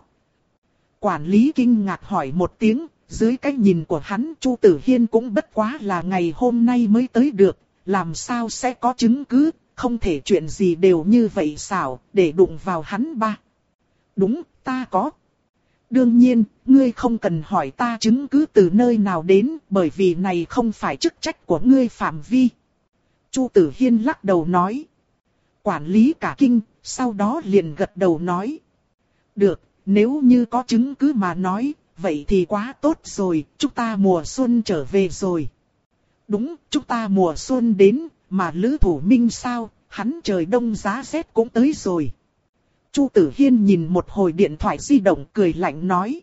Quản lý kinh ngạc hỏi một tiếng, dưới cái nhìn của hắn Chu Tử Hiên cũng bất quá là ngày hôm nay mới tới được, làm sao sẽ có chứng cứ, không thể chuyện gì đều như vậy xảo, để đụng vào hắn ba. Đúng, ta có. Đương nhiên, ngươi không cần hỏi ta chứng cứ từ nơi nào đến, bởi vì này không phải chức trách của ngươi phạm vi. Chu Tử Hiên lắc đầu nói. Quản lý cả kinh, sau đó liền gật đầu nói. Được. Nếu như có chứng cứ mà nói, vậy thì quá tốt rồi, chúng ta mùa xuân trở về rồi. Đúng, chúng ta mùa xuân đến, mà Lữ Thủ Minh sao, hắn trời đông giá rét cũng tới rồi. Chu Tử Hiên nhìn một hồi điện thoại di động cười lạnh nói.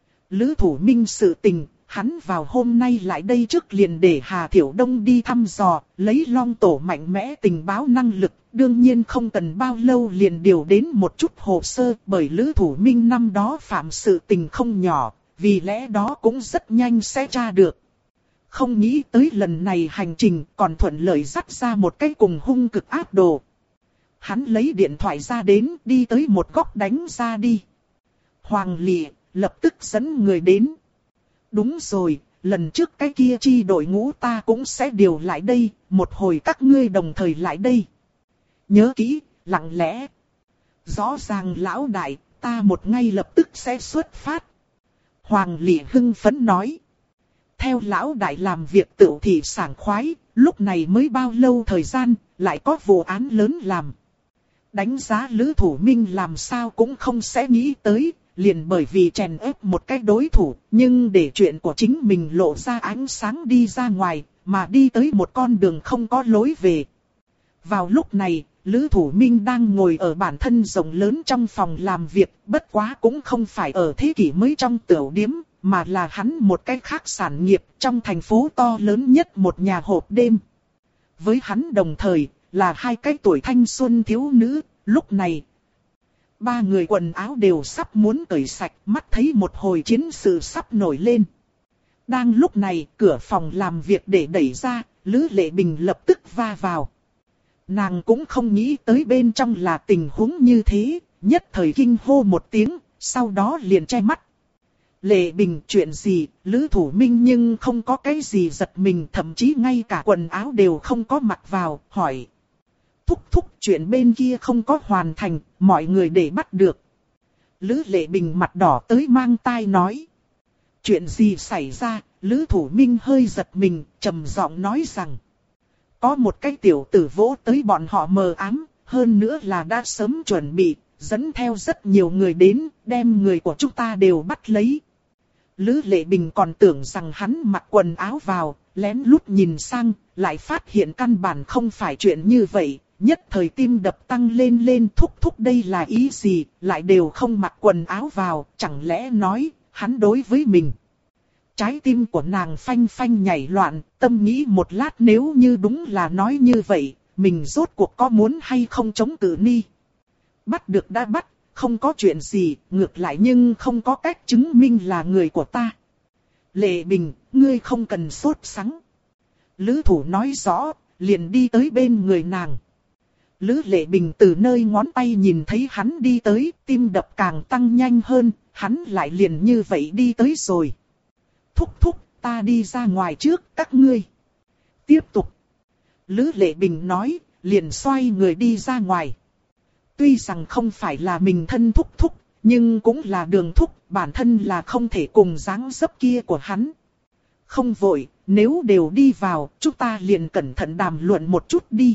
Lữ Thủ Minh sự tình, hắn vào hôm nay lại đây trước liền để Hà Thiểu Đông đi thăm dò, lấy Long Tổ mạnh mẽ tình báo năng lực. Đương nhiên không cần bao lâu liền điều đến một chút hồ sơ, bởi Lữ Thủ Minh năm đó phạm sự tình không nhỏ, vì lẽ đó cũng rất nhanh sẽ tra được. Không nghĩ tới lần này hành trình còn thuận lợi dắt ra một cái cùng hung cực ác đồ. Hắn lấy điện thoại ra đến, đi tới một góc đánh ra đi. Hoàng Lệ lập tức dẫn người đến. Đúng rồi, lần trước cái kia chi đội ngũ ta cũng sẽ điều lại đây, một hồi các ngươi đồng thời lại đây. Nhớ kỹ, lặng lẽ. Rõ ràng lão đại, ta một ngay lập tức sẽ xuất phát. Hoàng Lị hưng phấn nói. Theo lão đại làm việc tựu thị sảng khoái, lúc này mới bao lâu thời gian, lại có vụ án lớn làm. Đánh giá Lữ Thủ Minh làm sao cũng không sẽ nghĩ tới, liền bởi vì chèn ép một cái đối thủ, nhưng để chuyện của chính mình lộ ra ánh sáng đi ra ngoài, mà đi tới một con đường không có lối về. Vào lúc này, Lữ Thủ Minh đang ngồi ở bản thân rộng lớn trong phòng làm việc, bất quá cũng không phải ở thế kỷ mới trong tiểu điếm, mà là hắn một cái khác sản nghiệp trong thành phố to lớn nhất một nhà hộp đêm. Với hắn đồng thời, là hai cái tuổi thanh xuân thiếu nữ, lúc này. Ba người quần áo đều sắp muốn cởi sạch, mắt thấy một hồi chiến sự sắp nổi lên. Đang lúc này, cửa phòng làm việc để đẩy ra, Lữ Lệ Bình lập tức va vào. Nàng cũng không nghĩ tới bên trong là tình huống như thế, nhất thời kinh hô một tiếng, sau đó liền che mắt. Lệ Bình chuyện gì, Lữ Thủ Minh nhưng không có cái gì giật mình, thậm chí ngay cả quần áo đều không có mặc vào, hỏi. Thúc thúc chuyện bên kia không có hoàn thành, mọi người để bắt được. Lữ Lệ Bình mặt đỏ tới mang tai nói. Chuyện gì xảy ra, Lữ Thủ Minh hơi giật mình, trầm giọng nói rằng. Có một cái tiểu tử vỗ tới bọn họ mờ ám, hơn nữa là đã sớm chuẩn bị, dẫn theo rất nhiều người đến, đem người của chúng ta đều bắt lấy. Lữ Lệ Bình còn tưởng rằng hắn mặc quần áo vào, lén lút nhìn sang, lại phát hiện căn bản không phải chuyện như vậy, nhất thời tim đập tăng lên lên thúc thúc đây là ý gì, lại đều không mặc quần áo vào, chẳng lẽ nói, hắn đối với mình. Trái tim của nàng phanh phanh nhảy loạn, tâm nghĩ một lát nếu như đúng là nói như vậy, mình rốt cuộc có muốn hay không chống cự ni. Bắt được đã bắt, không có chuyện gì, ngược lại nhưng không có cách chứng minh là người của ta. Lệ Bình, ngươi không cần sốt sắng. Lữ Thủ nói rõ, liền đi tới bên người nàng. Lữ Lệ Bình từ nơi ngón tay nhìn thấy hắn đi tới, tim đập càng tăng nhanh hơn, hắn lại liền như vậy đi tới rồi. Thúc thúc, ta đi ra ngoài trước, các ngươi. Tiếp tục. Lữ Lệ Bình nói, liền xoay người đi ra ngoài. Tuy rằng không phải là mình thân thúc thúc, nhưng cũng là đường thúc, bản thân là không thể cùng dáng dấp kia của hắn. Không vội, nếu đều đi vào, chúng ta liền cẩn thận đàm luận một chút đi.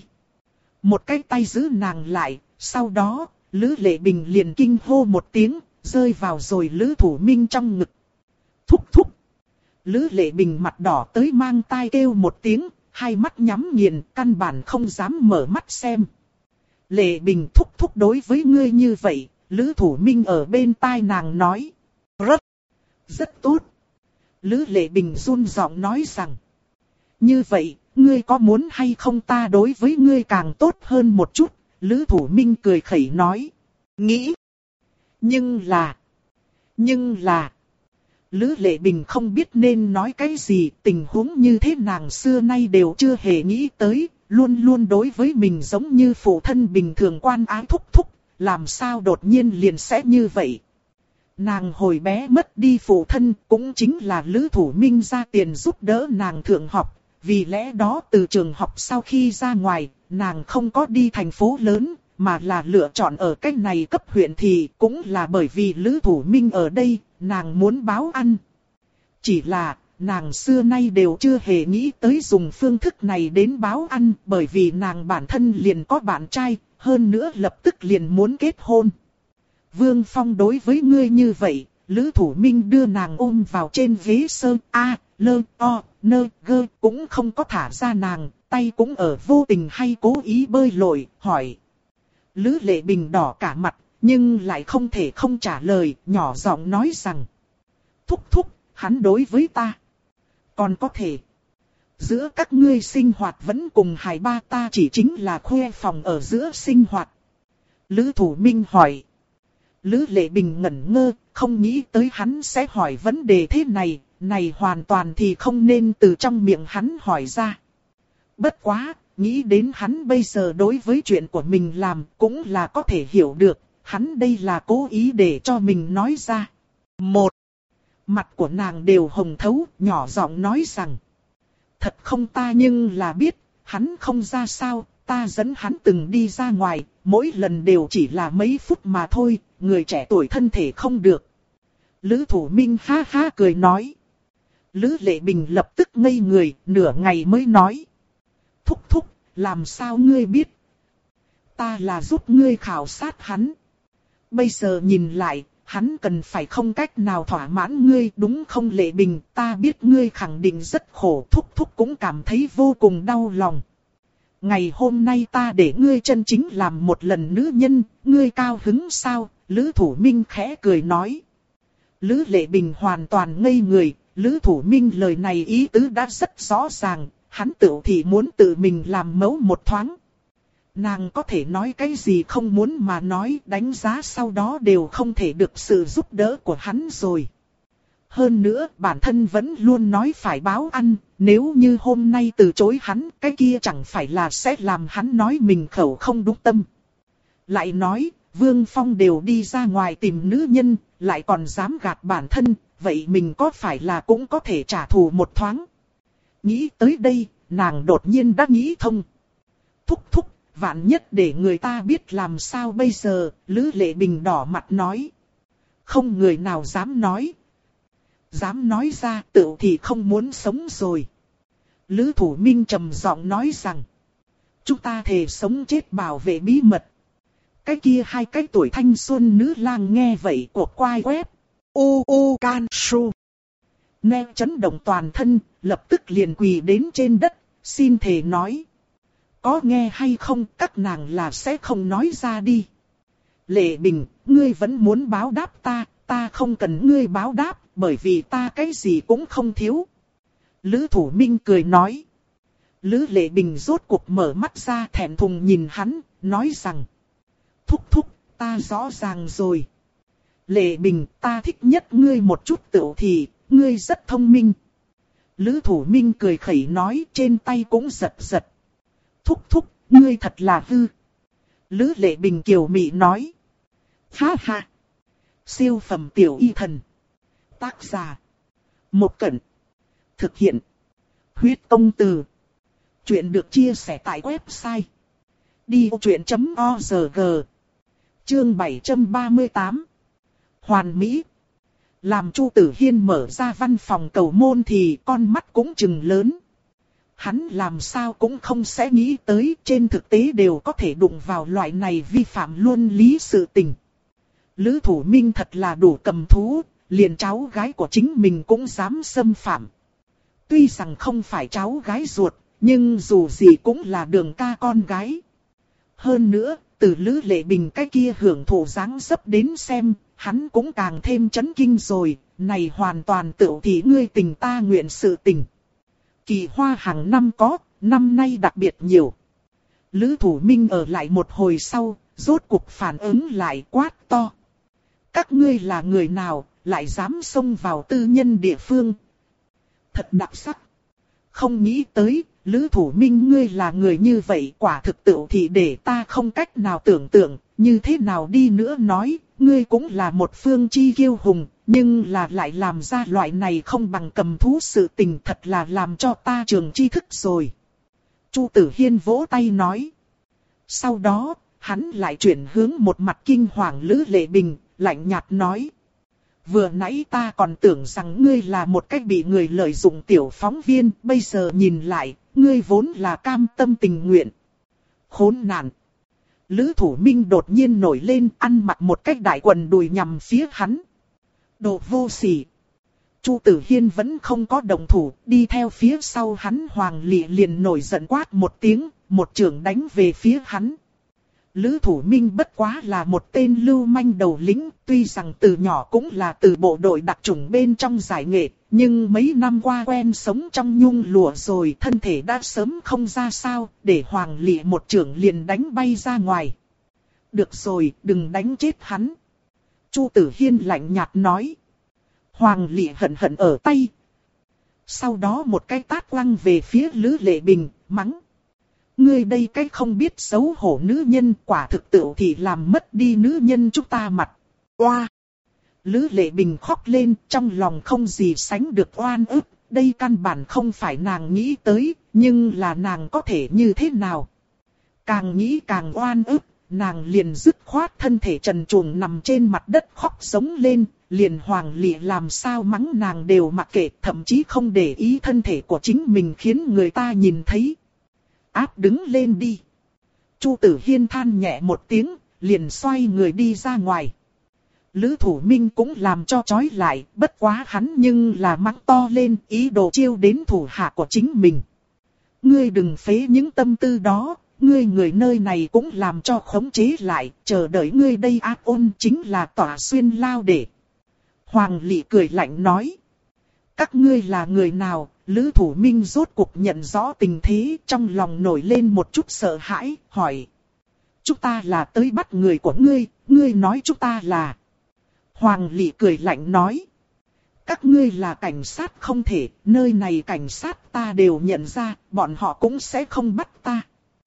Một cái tay giữ nàng lại, sau đó, Lữ Lệ Bình liền kinh hô một tiếng, rơi vào rồi Lữ Thủ Minh trong ngực. Thúc thúc. Lữ Lệ Bình mặt đỏ tới mang tai kêu một tiếng, hai mắt nhắm nghiền, căn bản không dám mở mắt xem. Lệ Bình thúc thúc đối với ngươi như vậy, Lữ Thủ Minh ở bên tai nàng nói. Rất, rất tốt. Lữ Lệ Bình run giọng nói rằng. Như vậy, ngươi có muốn hay không ta đối với ngươi càng tốt hơn một chút, Lữ Thủ Minh cười khẩy nói. Nghĩ. Nhưng là. Nhưng là. Lữ Lệ Bình không biết nên nói cái gì, tình huống như thế nàng xưa nay đều chưa hề nghĩ tới, luôn luôn đối với mình giống như phụ thân bình thường quan ái thúc thúc, làm sao đột nhiên liền sẽ như vậy. Nàng hồi bé mất đi phụ thân, cũng chính là Lữ Thủ Minh ra tiền giúp đỡ nàng thượng học, vì lẽ đó từ trường học sau khi ra ngoài, nàng không có đi thành phố lớn, mà là lựa chọn ở cách này cấp huyện thì cũng là bởi vì Lữ Thủ Minh ở đây, nàng muốn báo ăn. Chỉ là, nàng xưa nay đều chưa hề nghĩ tới dùng phương thức này đến báo ăn, bởi vì nàng bản thân liền có bạn trai, hơn nữa lập tức liền muốn kết hôn. Vương Phong đối với ngươi như vậy, Lữ Thủ Minh đưa nàng ôm vào trên ghế sơn A, lơ, o, nơ, gơ, cũng không có thả ra nàng, tay cũng ở vô tình hay cố ý bơi lội, hỏi. Lữ Lệ Bình đỏ cả mặt, nhưng lại không thể không trả lời, nhỏ giọng nói rằng. Thúc thúc, hắn đối với ta. Còn có thể. Giữa các ngươi sinh hoạt vẫn cùng hài ba ta chỉ chính là khoe phòng ở giữa sinh hoạt. Lữ Thủ Minh hỏi. Lữ Lệ Bình ngẩn ngơ, không nghĩ tới hắn sẽ hỏi vấn đề thế này, này hoàn toàn thì không nên từ trong miệng hắn hỏi ra. Bất quá, nghĩ đến hắn bây giờ đối với chuyện của mình làm cũng là có thể hiểu được, hắn đây là cố ý để cho mình nói ra. Một, mặt của nàng đều hồng thấu, nhỏ giọng nói rằng. Thật không ta nhưng là biết, hắn không ra sao, ta dẫn hắn từng đi ra ngoài, mỗi lần đều chỉ là mấy phút mà thôi, người trẻ tuổi thân thể không được. Lữ Thủ Minh ha ha cười nói. Lữ Lệ Bình lập tức ngây người, nửa ngày mới nói. Thúc thúc, làm sao ngươi biết? Ta là giúp ngươi khảo sát hắn. Bây giờ nhìn lại, hắn cần phải không cách nào thỏa mãn ngươi, đúng không Lệ Bình? Ta biết ngươi khẳng định rất khổ, thúc thúc cũng cảm thấy vô cùng đau lòng. Ngày hôm nay ta để ngươi chân chính làm một lần nữ nhân, ngươi cao hứng sao? Lữ Thủ Minh khẽ cười nói. Lữ Lệ Bình hoàn toàn ngây người, Lữ Thủ Minh lời này ý tứ đã rất rõ ràng, hắn tự thì muốn tự mình làm mẫu một thoáng. Nàng có thể nói cái gì không muốn mà nói, đánh giá sau đó đều không thể được sự giúp đỡ của hắn rồi. Hơn nữa, bản thân vẫn luôn nói phải báo ăn, nếu như hôm nay từ chối hắn, cái kia chẳng phải là sẽ làm hắn nói mình khẩu không đúng tâm. Lại nói, Vương Phong đều đi ra ngoài tìm nữ nhân, lại còn dám gạt bản thân, vậy mình có phải là cũng có thể trả thù một thoáng. Nghĩ tới đây, nàng đột nhiên đã nghĩ thông. Thúc thúc, vạn nhất để người ta biết làm sao bây giờ, Lữ Lệ Bình đỏ mặt nói. Không người nào dám nói. Dám nói ra tự thì không muốn sống rồi. Lữ Thủ Minh trầm giọng nói rằng. Chúng ta thề sống chết bảo vệ bí mật. Cái kia hai cái tuổi thanh xuân nữ lang nghe vậy của quai quép. U u can su. Nghe chấn động toàn thân, lập tức liền quỳ đến trên đất, xin thề nói. Có nghe hay không, các nàng là sẽ không nói ra đi. Lệ Bình, ngươi vẫn muốn báo đáp ta, ta không cần ngươi báo đáp, bởi vì ta cái gì cũng không thiếu. Lữ Thủ Minh cười nói. Lữ Lệ Bình rốt cuộc mở mắt ra thẹn thùng nhìn hắn, nói rằng. Thúc thúc, ta rõ ràng rồi. Lệ Bình, ta thích nhất ngươi một chút tựu thì, ngươi rất thông minh. Lữ Thủ Minh cười khẩy nói, trên tay cũng giật giật. Thúc thúc, ngươi thật là hư. Lữ Lệ Bình kiều mị nói. Ha ha. Siêu phẩm tiểu y thần. Tác giả. Một Cẩn. Thực hiện. Huyết Công Từ. Chuyện được chia sẻ tại website. đi ô chuyện chấm org. Chương bảy trăm ba mươi tám. Hoàn Mỹ. Làm Chu Tử Hiên mở ra văn phòng cầu môn thì con mắt cũng trừng lớn. Hắn làm sao cũng không sẽ nghĩ tới, trên thực tế đều có thể đụng vào loại này vi phạm luân lý sự tình. Lữ Thủ Minh thật là đủ cầm thú, liền cháu gái của chính mình cũng dám xâm phạm. Tuy rằng không phải cháu gái ruột, nhưng dù gì cũng là Đường ca con gái. Hơn nữa, từ Lữ Lệ Bình cái kia hưởng thụ dáng dấp đến xem, hắn cũng càng thêm chấn kinh rồi, này hoàn toàn tự thì ngươi tình ta nguyện sự tình. Kỳ hoa hàng năm có, năm nay đặc biệt nhiều. Lữ Thủ Minh ở lại một hồi sau, rốt cuộc phản ứng lại quát to. Các ngươi là người nào, lại dám xông vào tư nhân địa phương? Thật đặc sắc. Không nghĩ tới, Lữ Thủ Minh ngươi là người như vậy, quả thực tự thì để ta không cách nào tưởng tượng, như thế nào đi nữa nói, ngươi cũng là một phương chi kiêu hùng, nhưng là lại làm ra loại này không bằng cầm thú sự tình, thật là làm cho ta trường tri thức rồi. Chu Tử Hiên vỗ tay nói. Sau đó, hắn lại chuyển hướng một mặt kinh hoàng Lữ Lệ Bình, lạnh nhạt nói. Vừa nãy ta còn tưởng rằng ngươi là một cách bị người lợi dụng tiểu phóng viên, bây giờ nhìn lại, ngươi vốn là cam tâm tình nguyện. Khốn nạn. Lữ Thủ Minh đột nhiên nổi lên, ăn mặc một cách đại quần đùi nhằm phía hắn. Đồ vô sỉ. Chu Tử Hiên vẫn không có đồng thủ, đi theo phía sau hắn Hoàng Lị liền nổi giận quát một tiếng, một chưởng đánh về phía hắn. Lữ Thủ Minh bất quá là một tên lưu manh đầu lĩnh, tuy rằng từ nhỏ cũng là từ bộ đội đặc chủng bên trong giải nghệ, nhưng mấy năm qua quen sống trong nhung lụa rồi, thân thể đã sớm không ra sao, để Hoàng Lị một chưởng liền đánh bay ra ngoài. Được rồi, đừng đánh chết hắn. Chu Tử Hiên lạnh nhạt nói. Hoàng Lị hận hận ở tay. Sau đó một cái tát quăng về phía Lữ Lệ Bình, mắng. Ngươi đây cái không biết xấu hổ nữ nhân, quả thực tự thì làm mất đi nữ nhân chúng ta mặt. Oa! Lữ Lệ Bình khóc lên, trong lòng không gì sánh được oan ức. Đây căn bản không phải nàng nghĩ tới, nhưng là nàng có thể như thế nào? Càng nghĩ càng oan ức, nàng liền dứt khoát thân thể trần truồng nằm trên mặt đất khóc sống lên, liền Hoàng Lệ làm sao mắng nàng đều mặc kệ, thậm chí không để ý thân thể của chính mình khiến người ta nhìn thấy. Áp đứng lên đi. Chu Tử Hiên than nhẹ một tiếng, liền xoay người đi ra ngoài. Lữ Thủ Minh cũng làm cho chói lại, bất quá hắn nhưng là mắng to lên, ý đồ chiêu đến thủ hạ của chính mình. Ngươi đừng phế những tâm tư đó, ngươi người nơi này cũng làm cho khống chế lại, chờ đợi ngươi đây ác ôn chính là tỏa xuyên lao để. Hoàng Lệ cười lạnh nói. Các ngươi là người nào? Lữ Thủ Minh rốt cuộc nhận rõ tình thế, trong lòng nổi lên một chút sợ hãi, hỏi. Chúng ta là tới bắt người của ngươi, ngươi nói chúng ta là. Hoàng Lệ cười lạnh nói. Các ngươi là cảnh sát không thể, nơi này cảnh sát ta đều nhận ra, bọn họ cũng sẽ không bắt ta.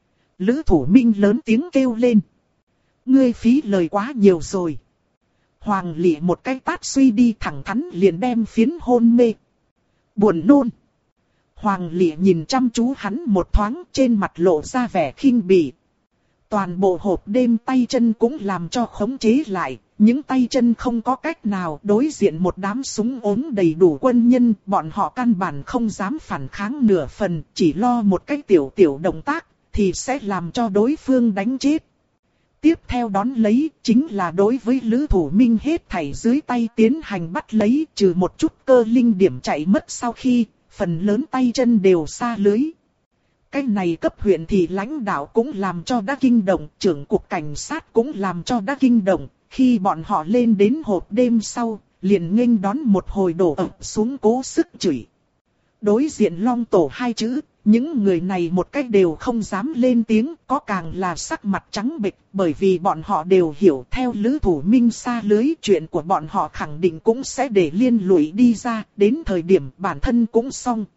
Lữ Thủ Minh lớn tiếng kêu lên. Ngươi phí lời quá nhiều rồi. Hoàng Lệ một cái tát suy đi thẳng thắn liền đem phiến hôn mê. Buồn nôn. Hoàng Lệ nhìn chăm chú hắn một thoáng, trên mặt lộ ra vẻ khinh bỉ. Toàn bộ hộp đêm tay chân cũng làm cho khống chế lại, những tay chân không có cách nào đối diện một đám súng ốm đầy đủ quân nhân, bọn họ căn bản không dám phản kháng nửa phần, chỉ lo một cái tiểu tiểu động tác, thì sẽ làm cho đối phương đánh chết. Tiếp theo đón lấy, chính là đối với Lữ Thủ Minh hết thảy dưới tay tiến hành bắt lấy, trừ một chút cơ linh điểm chạy mất sau khi, phần lớn tay chân đều xa lưới. Cái này cấp huyện thì lãnh đạo cũng làm cho đã kinh động, trưởng cục cảnh sát cũng làm cho đã kinh động, khi bọn họ lên đến hộp đêm sau, liền nghênh đón một hồi đổ ập xuống cố sức chửi. Đối diện Long Tổ hai chữ, những người này một cách đều không dám lên tiếng, có càng là sắc mặt trắng bệch, bởi vì bọn họ đều hiểu theo Lữ Thủ Minh xa lưới, chuyện của bọn họ khẳng định cũng sẽ để liên lụy đi ra, đến thời điểm bản thân cũng xong.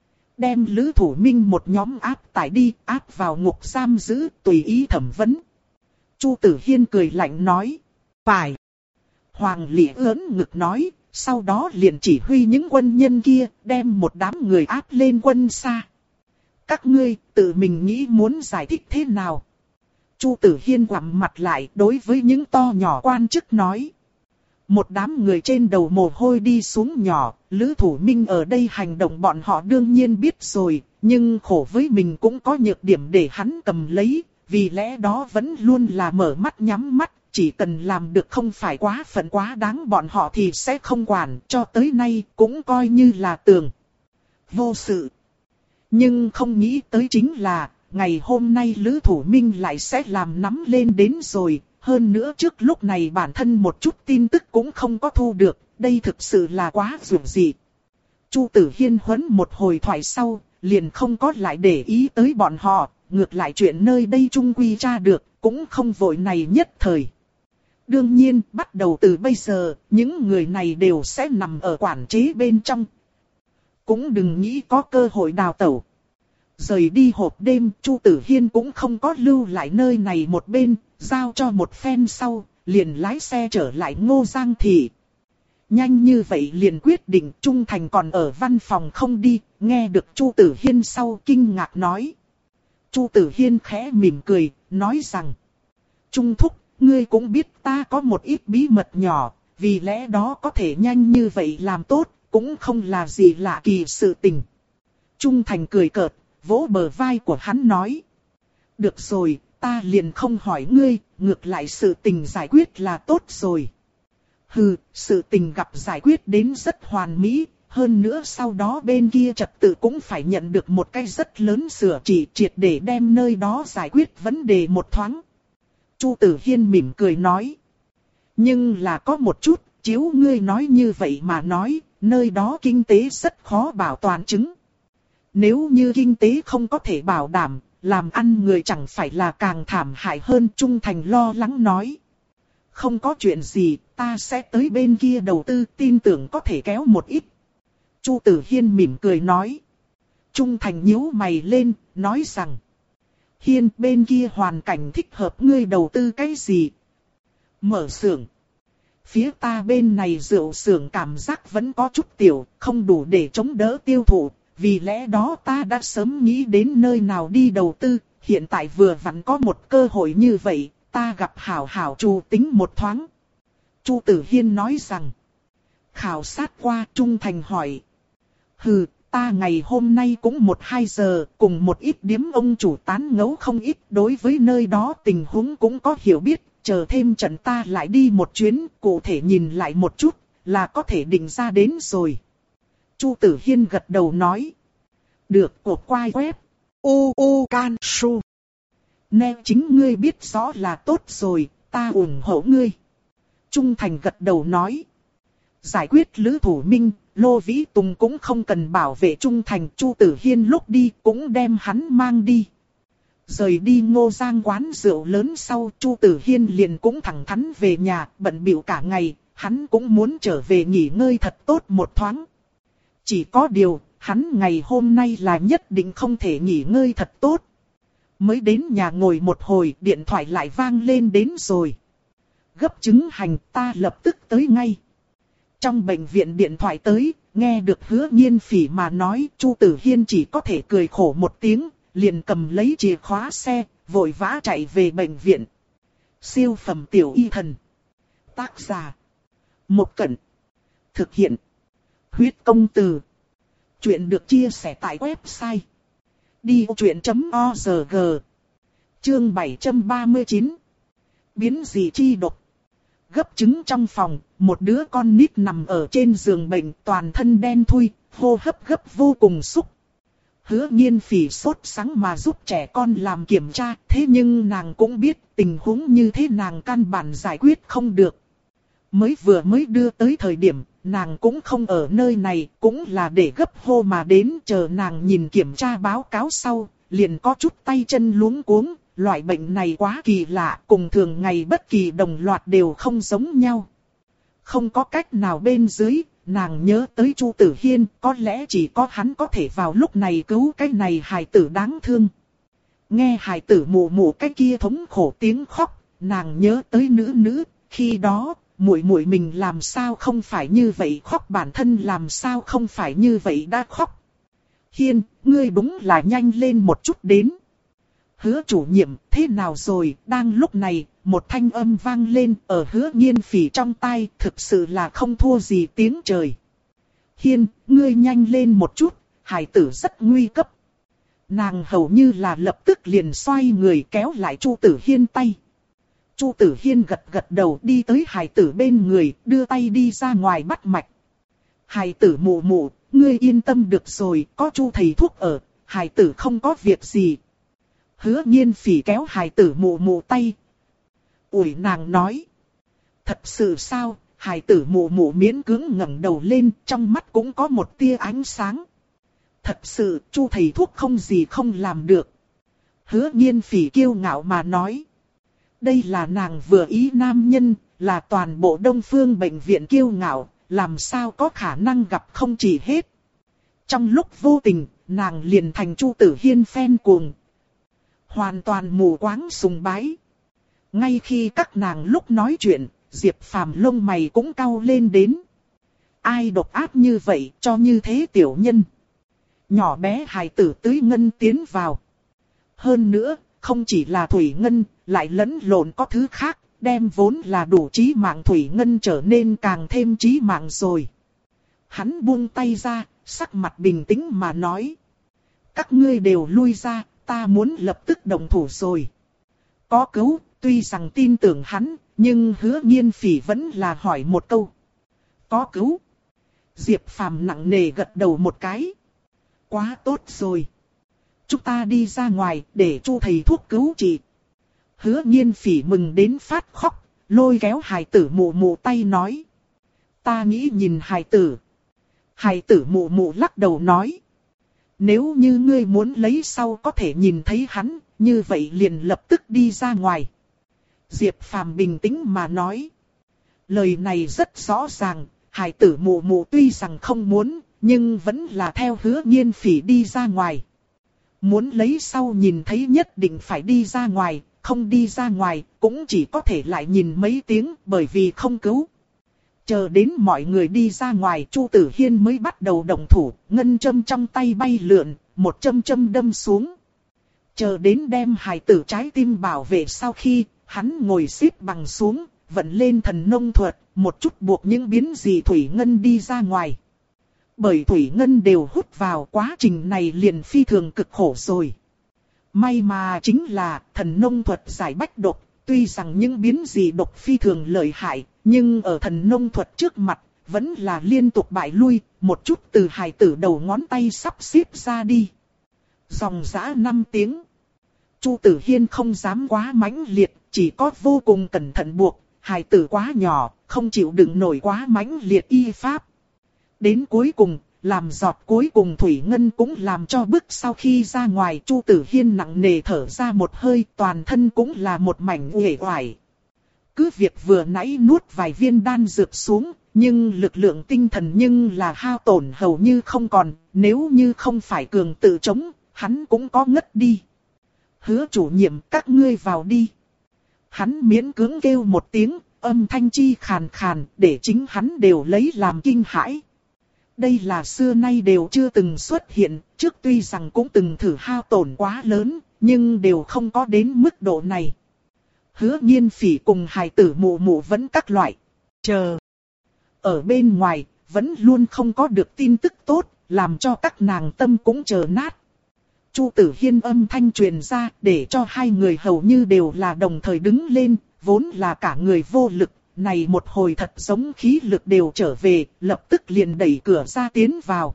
Đem Lữ Thủ Minh một nhóm áp tải đi, áp vào ngục giam giữ, tùy ý thẩm vấn. Chu Tử Hiên cười lạnh nói, phải. Hoàng Lệ ớn ngực nói, sau đó liền chỉ huy những quân nhân kia, đem một đám người áp lên quân xa. Các ngươi tự mình nghĩ muốn giải thích thế nào? Chu Tử Hiên quặm mặt lại đối với những to nhỏ quan chức nói. Một đám người trên đầu mồ hôi đi xuống nhỏ, Lữ Thủ Minh ở đây hành động bọn họ đương nhiên biết rồi, nhưng khổ với mình cũng có nhược điểm để hắn cầm lấy, vì lẽ đó vẫn luôn là mở mắt nhắm mắt, chỉ cần làm được không phải quá phận quá đáng bọn họ thì sẽ không quản, cho tới nay cũng coi như là tường vô sự. Nhưng không nghĩ tới chính là, ngày hôm nay Lữ Thủ Minh lại sẽ làm nắm lên đến rồi, hơn nữa trước lúc này bản thân một chút tin tức cũng không có thu được, đây thực sự là quá rủi dị. Chu Tử Hiên huấn một hồi thoại sau, liền không có lại để ý tới bọn họ, ngược lại chuyện nơi đây trung quy tra được, cũng không vội này nhất thời. Đương nhiên, bắt đầu từ bây giờ, những người này đều sẽ nằm ở quản chế bên trong. Cũng đừng nghĩ có cơ hội đào tẩu. Rời đi hộp đêm, Chu Tử Hiên cũng không có lưu lại nơi này một bên, giao cho một phen sau, liền lái xe trở lại Ngô Giang Thị. Nhanh như vậy liền quyết định Trung Thành còn ở văn phòng không đi, nghe được Chu Tử Hiên sau kinh ngạc nói. Chu Tử Hiên khẽ mỉm cười, nói rằng. Trung Thúc, ngươi cũng biết ta có một ít bí mật nhỏ, vì lẽ đó có thể nhanh như vậy làm tốt, cũng không là gì lạ kỳ sự tình. Trung Thành cười cợt, vỗ bờ vai của hắn nói. Được rồi, ta liền không hỏi ngươi, ngược lại sự tình giải quyết là tốt rồi. Hừ, sự tình gặp giải quyết đến rất hoàn mỹ, hơn nữa sau đó bên kia trật tự cũng phải nhận được một cái rất lớn sửa chỉ triệt để đem nơi đó giải quyết vấn đề một thoáng. Chu Tử Hiên mỉm cười nói. Nhưng là có một chút, chiếu ngươi nói như vậy mà nói, nơi đó kinh tế rất khó bảo toàn chứng. Nếu như kinh tế không có thể bảo đảm, làm ăn người chẳng phải là càng thảm hại hơn. Trung Thành lo lắng nói. Không có chuyện gì, ta sẽ tới bên kia đầu tư, tin tưởng có thể kéo một ít. Chu Tử Hiên mỉm cười nói. Trung Thành nhíu mày lên, nói rằng. Hiên, bên kia hoàn cảnh thích hợp ngươi đầu tư cái gì? Mở xưởng. Phía ta bên này rượu xưởng cảm giác vẫn có chút tiểu, không đủ để chống đỡ tiêu thụ. Vì lẽ đó ta đã sớm nghĩ đến nơi nào đi đầu tư, hiện tại vừa vặn có một cơ hội như vậy, ta gặp hảo hảo chủ tính một thoáng. Chu Tử Hiên nói rằng, khảo sát qua, trung thành hỏi. Hừ, ta ngày hôm nay cũng một hai giờ, cùng một ít điếm ông chủ tán ngấu không ít, đối với nơi đó tình huống cũng có hiểu biết, chờ thêm trận ta lại đi một chuyến, cụ thể nhìn lại một chút, là có thể định ra đến rồi. Chu Tử Hiên gật đầu nói. Được, cột quai web. U U Can Su. Nè chính ngươi biết rõ là tốt rồi, ta ủng hộ ngươi. Trung Thành gật đầu nói. Giải quyết Lữ Thủ Minh, Lô Vĩ Tùng cũng không cần bảo vệ Trung Thành. Chu Tử Hiên lúc đi cũng đem hắn mang đi. Rời đi Ngô Giang quán rượu lớn sau, Chu Tử Hiên liền cũng thẳng thắn về nhà, bận bịu cả ngày. Hắn cũng muốn trở về nghỉ ngơi thật tốt một thoáng. Chỉ có điều, hắn ngày hôm nay là nhất định không thể nghỉ ngơi thật tốt. Mới đến nhà ngồi một hồi, điện thoại lại vang lên đến rồi. Gấp chứng hành, ta lập tức tới ngay. Trong bệnh viện điện thoại tới, nghe được Hứa Nhiên Phỉ mà nói, Chu Tử Hiên chỉ có thể cười khổ một tiếng, liền cầm lấy chìa khóa xe, vội vã chạy về bệnh viện. Siêu phẩm tiểu y thần. Tác giả. Một Cẩn. Thực hiện. Huyết công từ. Chuyện được chia sẻ tại website đi vô chuyện chấm org. Chương bảy trăm ba mươi chín. Biến dị chi độc. Gấp chứng trong phòng, một đứa con nít nằm ở trên giường bệnh, toàn thân đen thui, hô hấp gấp vô cùng xúc. Hứa Nhiên Phỉ sốt sắng mà giúp trẻ con làm kiểm tra, thế nhưng nàng cũng biết tình huống như thế nàng căn bản giải quyết không được. Mới vừa mới đưa tới thời điểm, nàng cũng không ở nơi này, cũng là để gấp hô mà đến, chờ nàng nhìn kiểm tra báo cáo sau, liền có chút tay chân luống cuống, loại bệnh này quá kỳ lạ, cùng thường ngày bất kỳ đồng loạt đều không giống nhau. Không có cách nào bên dưới, nàng nhớ tới Chu Tử Hiên, có lẽ chỉ có hắn có thể vào lúc này cứu cái này hài tử đáng thương. Nghe hài tử mụ mụ cái kia thống khổ tiếng khóc, nàng nhớ tới nữ nữ, khi đó muội muội mình làm sao không phải như vậy khóc, bản thân làm sao không phải như vậy đã khóc. Hiên, ngươi đúng là nhanh lên một chút đến. Hứa chủ nhiệm, thế nào rồi? Đang lúc này, một thanh âm vang lên ở Hứa Nhiên Phỉ trong tai, thực sự là không thua gì tiếng trời. Hiên, ngươi nhanh lên một chút, hải tử rất nguy cấp. Nàng hầu như là lập tức liền xoay người kéo lại Chu Tử Hiên tay. Chu Tử Hiên gật gật đầu đi tới hài tử bên người, đưa tay đi ra ngoài bắt mạch. Hài tử mụ mụ, ngươi yên tâm được rồi, có Chu thầy thuốc ở, hài tử không có việc gì. Hứa Nhiên Phỉ kéo hài tử mụ mụ tay. Ủi nàng nói. Thật sự sao? Hài tử mụ mụ miễn cưỡng ngẩng đầu lên, trong mắt cũng có một tia ánh sáng. Thật sự, Chu thầy thuốc không gì không làm được. Hứa Nhiên Phỉ kiêu ngạo mà nói. Đây là nàng vừa ý nam nhân, là toàn bộ Đông Phương bệnh viện kiêu ngạo, làm sao có khả năng gặp không chỉ hết. Trong lúc vô tình, nàng liền thành Chu Tử Hiên fan cuồng. Hoàn toàn mù quáng sùng bái. Ngay khi các nàng lúc nói chuyện, Diệp Phàm lông mày cũng cau lên đến. Ai độc ác như vậy cho như thế tiểu nhân. Nhỏ bé hài tử tưới ngân tiến vào. Hơn nữa, không chỉ là thủy ngân, lại lẫn lộn có thứ khác, đem vốn là đủ chí mạng thủy ngân trở nên càng thêm chí mạng rồi. Hắn buông tay ra, sắc mặt bình tĩnh mà nói. Các ngươi đều lui ra, ta muốn lập tức động thủ rồi. Có cứu, tuy rằng tin tưởng hắn, nhưng Hứa Nhiên Phỉ vẫn là hỏi một câu. Có cứu. Diệp Phàm nặng nề gật đầu một cái. Quá tốt rồi. Chúng ta đi ra ngoài để Chu thầy thuốc cứu trị. Hứa Nhiên Phỉ mừng đến phát khóc, lôi kéo hài tử mụ mụ tay nói. Ta nghĩ nhìn hài tử. Hài tử mụ mụ lắc đầu nói. Nếu như ngươi muốn lấy sau có thể nhìn thấy hắn, như vậy liền lập tức đi ra ngoài. Diệp Phàm bình tĩnh mà nói. Lời này rất rõ ràng, hài tử mụ mụ tuy rằng không muốn, nhưng vẫn là theo Hứa Nhiên Phỉ đi ra ngoài. Muốn lấy sau nhìn thấy nhất định phải đi ra ngoài, không đi ra ngoài, cũng chỉ có thể lại nhìn mấy tiếng bởi vì không cứu. Chờ đến mọi người đi ra ngoài, Chu Tử Hiên mới bắt đầu động thủ, ngân châm trong tay bay lượn, một châm châm đâm xuống. Chờ đến đem hài tử trái tim bảo vệ sau khi, hắn ngồi xếp bằng xuống, vận lên thần nông thuật, một chút buộc những biến dị thủy ngân đi ra ngoài. Bởi thủy ngân đều hút vào, quá trình này liền phi thường cực khổ rồi. May mà chính là thần nông thuật giải bách độc, tuy rằng những biến dị độc phi thường lợi hại, nhưng ở thần nông thuật trước mặt, vẫn là liên tục bại lui, một chút từ hài tử đầu ngón tay sắp xếp ra đi. Dòng dã năm tiếng. Chu Tử Hiên không dám quá mãnh liệt, chỉ có vô cùng cẩn thận buộc, hài tử quá nhỏ, không chịu đựng nổi quá mãnh liệt y pháp. Đến cuối cùng, làm giọt cuối cùng thủy ngân cũng làm cho bước sau khi ra ngoài Chu Tử Hiên nặng nề thở ra một hơi, toàn thân cũng là một mảnh uể oải. Cứ việc vừa nãy nuốt vài viên đan dược xuống, nhưng lực lượng tinh thần nhưng là hao tổn hầu như không còn, nếu như không phải cường tự chống, hắn cũng có ngất đi. Hứa chủ nhiệm, các ngươi vào đi. Hắn miễn cưỡng kêu một tiếng, âm thanh chi khàn khàn, để chính hắn đều lấy làm kinh hãi. Đây là xưa nay đều chưa từng xuất hiện, trước tuy rằng cũng từng thử hao tổn quá lớn, nhưng đều không có đến mức độ này. Hứa Nhiên Phỉ cùng hài tử mụ mụ vẫn các loại. Chờ. Ở bên ngoài, vẫn luôn không có được tin tức tốt, làm cho các nàng tâm cũng chờ nát. Chu Tử Hiên âm thanh truyền ra, để cho hai người hầu như đều là đồng thời đứng lên, vốn là cả người vô lực. Này một hồi thật giống khí lực đều trở về, lập tức liền đẩy cửa ra tiến vào.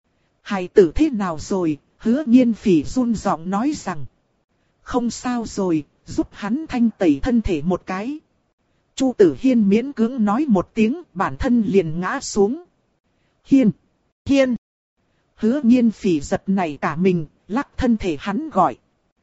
Hài tử thế nào rồi? Hứa Nhiên Phỉ run giọng nói rằng. Không sao rồi, giúp hắn thanh tẩy thân thể một cái. Chu Tử Hiên miễn cưỡng nói một tiếng, bản thân liền ngã xuống. Hiên! Hiên! Hứa Nhiên Phỉ giật nảy cả mình, lắc thân thể hắn gọi.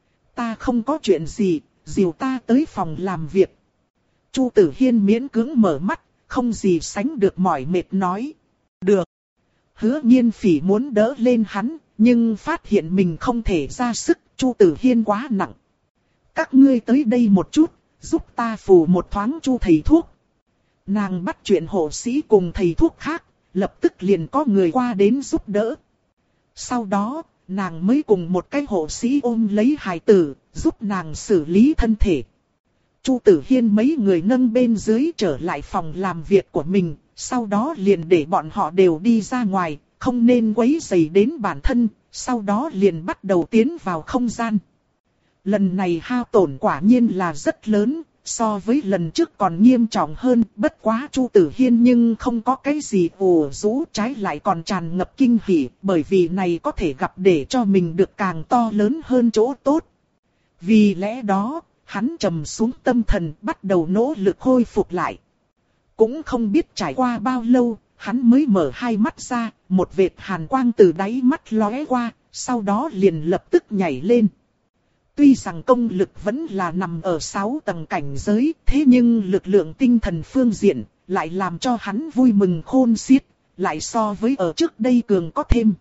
Ta không có chuyện gì, dìu ta tới phòng làm việc. Chu Tử Hiên miễn cưỡng mở mắt, không gì sánh được mỏi mệt nói. Được. Hứa Nhiên Phỉ muốn đỡ lên hắn, nhưng phát hiện mình không thể ra sức, Chu Tử Hiên quá nặng. Các ngươi tới đây một chút, giúp ta phù một thoáng Chu thầy thuốc. Nàng bắt chuyện hộ sĩ cùng thầy thuốc khác, lập tức liền có người qua đến giúp đỡ. Sau đó, nàng mới cùng một cái hộ sĩ ôm lấy hài tử, giúp nàng xử lý thân thể. Chu Tử Hiên mấy người nâng bên dưới trở lại phòng làm việc của mình, sau đó liền để bọn họ đều đi ra ngoài, không nên quấy rầy đến bản thân, sau đó liền bắt đầu tiến vào không gian. Lần này hao tổn quả nhiên là rất lớn, so với lần trước còn nghiêm trọng hơn, bất quá Chu Tử Hiên nhưng không có cái gì ủ rũ, trái lại còn tràn ngập kinh hỉ, bởi vì này có thể gặp để cho mình được càng to lớn hơn chỗ tốt. Vì lẽ đó, hắn trầm xuống tâm thần, bắt đầu nỗ lực khôi phục lại. Cũng không biết trải qua bao lâu, hắn mới mở hai mắt ra, một vệt hàn quang từ đáy mắt lóe qua, sau đó liền lập tức nhảy lên. Tuy rằng công lực vẫn là nằm ở sáu tầng cảnh giới, thế nhưng lực lượng tinh thần phương diện, lại làm cho hắn vui mừng khôn xiết, lại so với ở trước đây cường có thêm.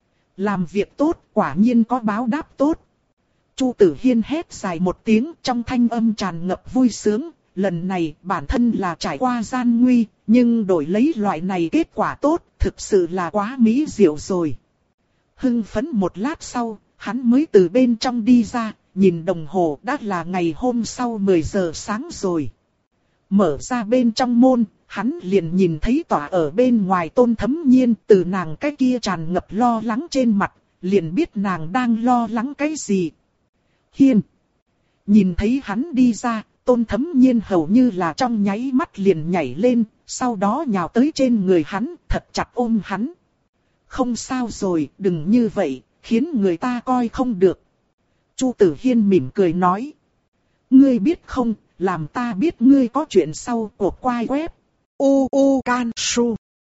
Làm việc tốt, quả nhiên có báo đáp tốt. Chu Tử Hiên hét dài một tiếng, trong thanh âm tràn ngập vui sướng, lần này bản thân là trải qua gian nguy, nhưng đổi lấy loại này kết quả tốt, thực sự là quá mỹ diệu rồi. Hưng phấn một lát sau, hắn mới từ bên trong đi ra, nhìn đồng hồ đã là ngày hôm sau mười giờ sáng rồi. Mở ra bên trong môn, hắn liền nhìn thấy tỏa ở bên ngoài Tôn Thấm Nhiên, từ nàng cái kia tràn ngập lo lắng trên mặt, liền biết nàng đang lo lắng cái gì. Hiên! Nhìn thấy hắn đi ra, Tôn Thấm Nhiên hầu như là trong nháy mắt liền nhảy lên, sau đó nhào tới trên người hắn, thật chặt ôm hắn. Không sao rồi, đừng như vậy, khiến người ta coi không được. Chu Tử Hiên mỉm cười nói. Ngươi biết không, làm ta biết ngươi có chuyện sau của quai web. U U Can Su.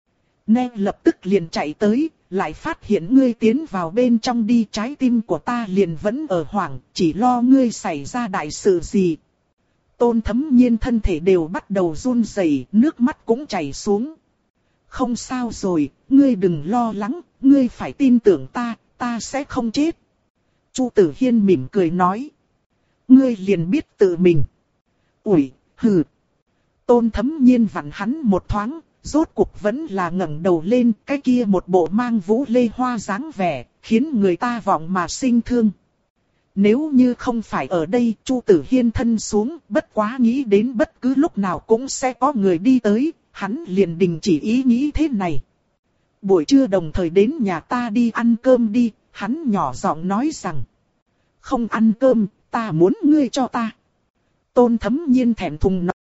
Nè lập tức liền chạy tới, lại phát hiện ngươi tiến vào bên trong đi, trái tim của ta liền vẫn ở hoảng, chỉ lo ngươi xảy ra đại sự gì. Tôn Thấm Nhiên thân thể đều bắt đầu run rẩy, nước mắt cũng chảy xuống. Không sao rồi, ngươi đừng lo lắng, ngươi phải tin tưởng ta, ta sẽ không chết. Chu Tử Hiên mỉm cười nói. Ngươi liền biết tự mình. Ủi, hừ. Tôn Thấm Nhiên vặn hắn một thoáng, rốt cuộc vẫn là ngẩng đầu lên, cái kia một bộ mang vũ lê hoa dáng vẻ, khiến người ta vọng mà sinh thương. Nếu như không phải ở đây, Chu Tử Hiên thân xuống, bất quá nghĩ đến bất cứ lúc nào cũng sẽ có người đi tới, hắn liền đình chỉ ý nghĩ thế này. Buổi trưa đồng thời đến nhà ta đi ăn cơm đi, hắn nhỏ giọng nói rằng. Không ăn cơm, ta muốn ngươi cho ta. Tôn Thấm Nhiên thẹn thùng nói.